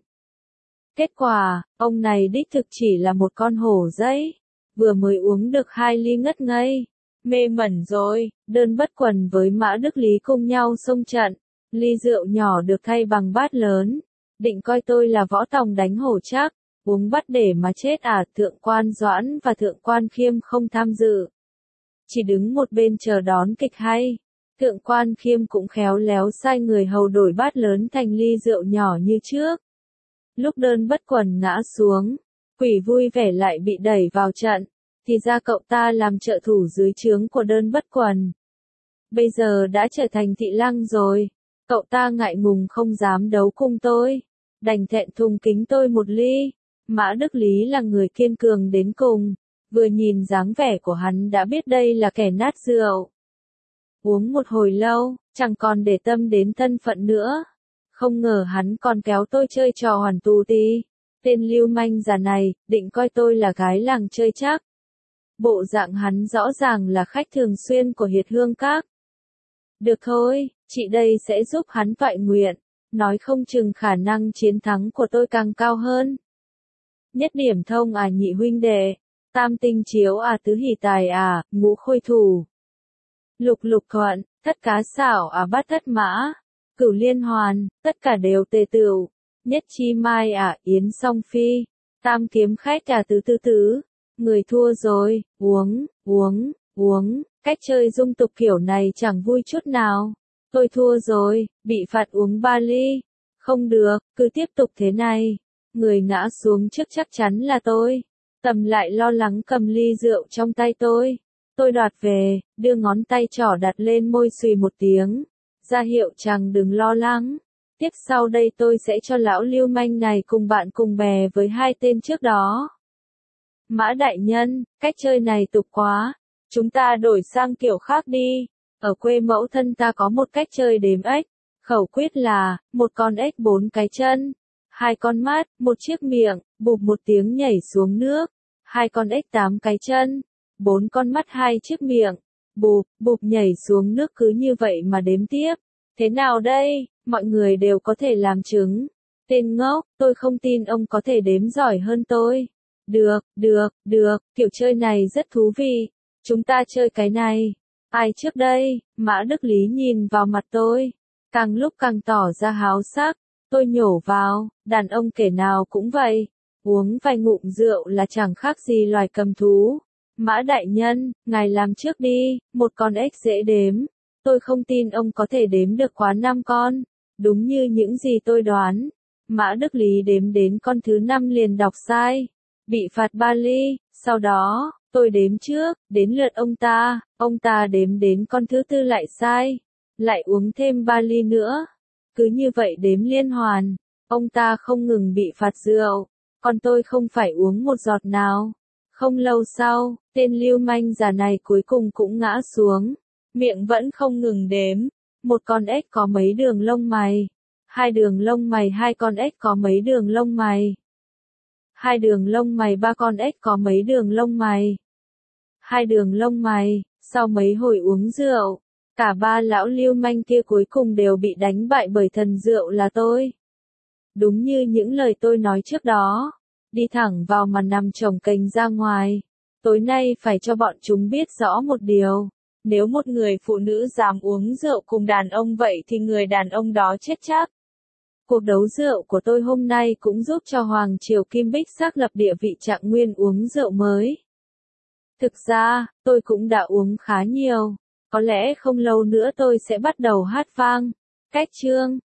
Kết quả, ông này đích thực chỉ là một con hổ giấy. Vừa mới uống được hai ly ngất ngây. Mê mẩn rồi, Đơn Bất Quần với Mã Đức Lý cùng nhau xông trận. Ly rượu nhỏ được thay bằng bát lớn. Định coi tôi là võ tòng đánh hổ chắc. Uống bắt để mà chết à. Thượng quan Doãn và Thượng quan Khiêm không tham dự. Chỉ đứng một bên chờ đón kịch hay. Thượng quan Khiêm cũng khéo léo sai người hầu đổi bát lớn thành ly rượu nhỏ như trước. Lúc Đơn Bất Quần ngã xuống, Quỷ vui vẻ lại bị đẩy vào trận, thì ra cậu ta làm trợ thủ dưới trướng của Đơn Bất Quần. Bây giờ đã trở thành thị lăng rồi, cậu ta ngại ngùng không dám đấu cùng tôi, đành thẹn thùng kính tôi một ly. Mã Đức Lý là người kiên cường đến cùng, vừa nhìn dáng vẻ của hắn đã biết đây là kẻ nát rượu. Uống một hồi lâu, chẳng còn để tâm đến thân phận nữa. Không ngờ hắn còn kéo tôi chơi trò hoàn tù tí. Tên lưu manh già này, định coi tôi là gái làng chơi chắc. Bộ dạng hắn rõ ràng là khách thường xuyên của Hiệt Hương Các. Được thôi, chị đây sẽ giúp hắn toại nguyện. Nói không chừng khả năng chiến thắng của tôi càng cao hơn. Nhất điểm thông à nhị huynh đệ. Tam tinh chiếu à tứ hỷ tài à, ngũ khôi thủ. Lục lục thuận, thất cá xảo à bát thất mã. Cửu liên hoàn, tất cả đều tề tựu. Nhất chi mai à yến song phi. Tam kiếm khách à tứ tứ tứ. Người thua rồi, uống, uống, uống. Cách chơi dung tục kiểu này chẳng vui chút nào. Tôi thua rồi, bị phạt uống ba ly. Không được, cứ tiếp tục thế này. Người ngã xuống trước chắc chắn là tôi. Tầm lại lo lắng cầm ly rượu trong tay tôi. Tôi đoạt về, đưa ngón tay trỏ đặt lên môi xùy một tiếng. Ra hiệu chàng đừng lo lắng. Tiếp sau đây tôi sẽ cho lão lưu manh này cùng bạn cùng bè với hai tên trước đó. Mã đại nhân, cách chơi này tục quá. Chúng ta đổi sang kiểu khác đi. Ở quê mẫu thân ta có một cách chơi đếm ếch. Khẩu quyết là, một con ếch bốn cái chân, hai con mắt, một chiếc miệng, bụp một tiếng nhảy xuống nước. Hai con ếch tám cái chân, bốn con mắt hai chiếc miệng, bụp, bụp nhảy xuống nước cứ như vậy mà đếm tiếp. Thế nào đây, mọi người đều có thể làm chứng. Tên ngốc, tôi không tin ông có thể đếm giỏi hơn tôi. Được, được, được, kiểu chơi này rất thú vị. Chúng ta chơi cái này. Ai trước đây? Mã Đức Lý nhìn vào mặt tôi. Càng lúc càng tỏ ra háo sắc. Tôi nhổ vào, đàn ông kẻ nào cũng vậy. Uống vài ngụm rượu là chẳng khác gì loài cầm thú. Mã đại nhân, ngài làm trước đi, một con ếch dễ đếm. Tôi không tin ông có thể đếm được quá năm con. Đúng như những gì tôi đoán. Mã Đức Lý đếm đến con thứ năm liền đọc sai. Bị phạt ba ly, sau đó, tôi đếm trước, đến lượt ông ta, ông ta đếm đến con thứ tư lại sai. Lại uống thêm ba ly nữa. Cứ như vậy đếm liên hoàn. Ông ta không ngừng bị phạt rượu. Còn tôi không phải uống một giọt nào. Không lâu sau, tên lưu manh già này cuối cùng cũng ngã xuống. Miệng vẫn không ngừng đếm. Một con ếch có mấy đường lông mày. Hai đường lông mày hai con ếch có mấy đường lông mày. Hai đường lông mày ba con ếch có mấy đường lông mày. Hai đường lông mày, sau mấy hồi uống rượu, cả ba lão lưu manh kia cuối cùng đều bị đánh bại bởi thần rượu là tôi. Đúng như những lời tôi nói trước đó, đi thẳng vào mà nằm chồng kềnh ra ngoài. Tối nay phải cho bọn chúng biết rõ một điều. Nếu một người phụ nữ dám uống rượu cùng đàn ông vậy thì người đàn ông đó chết chắc. Cuộc đấu rượu của tôi hôm nay cũng giúp cho Hoàng Triều Kim Bích xác lập địa vị Trạng Nguyên uống rượu mới. Thực ra, tôi cũng đã uống khá nhiều. Có lẽ không lâu nữa tôi sẽ bắt đầu hát vang. Cách chương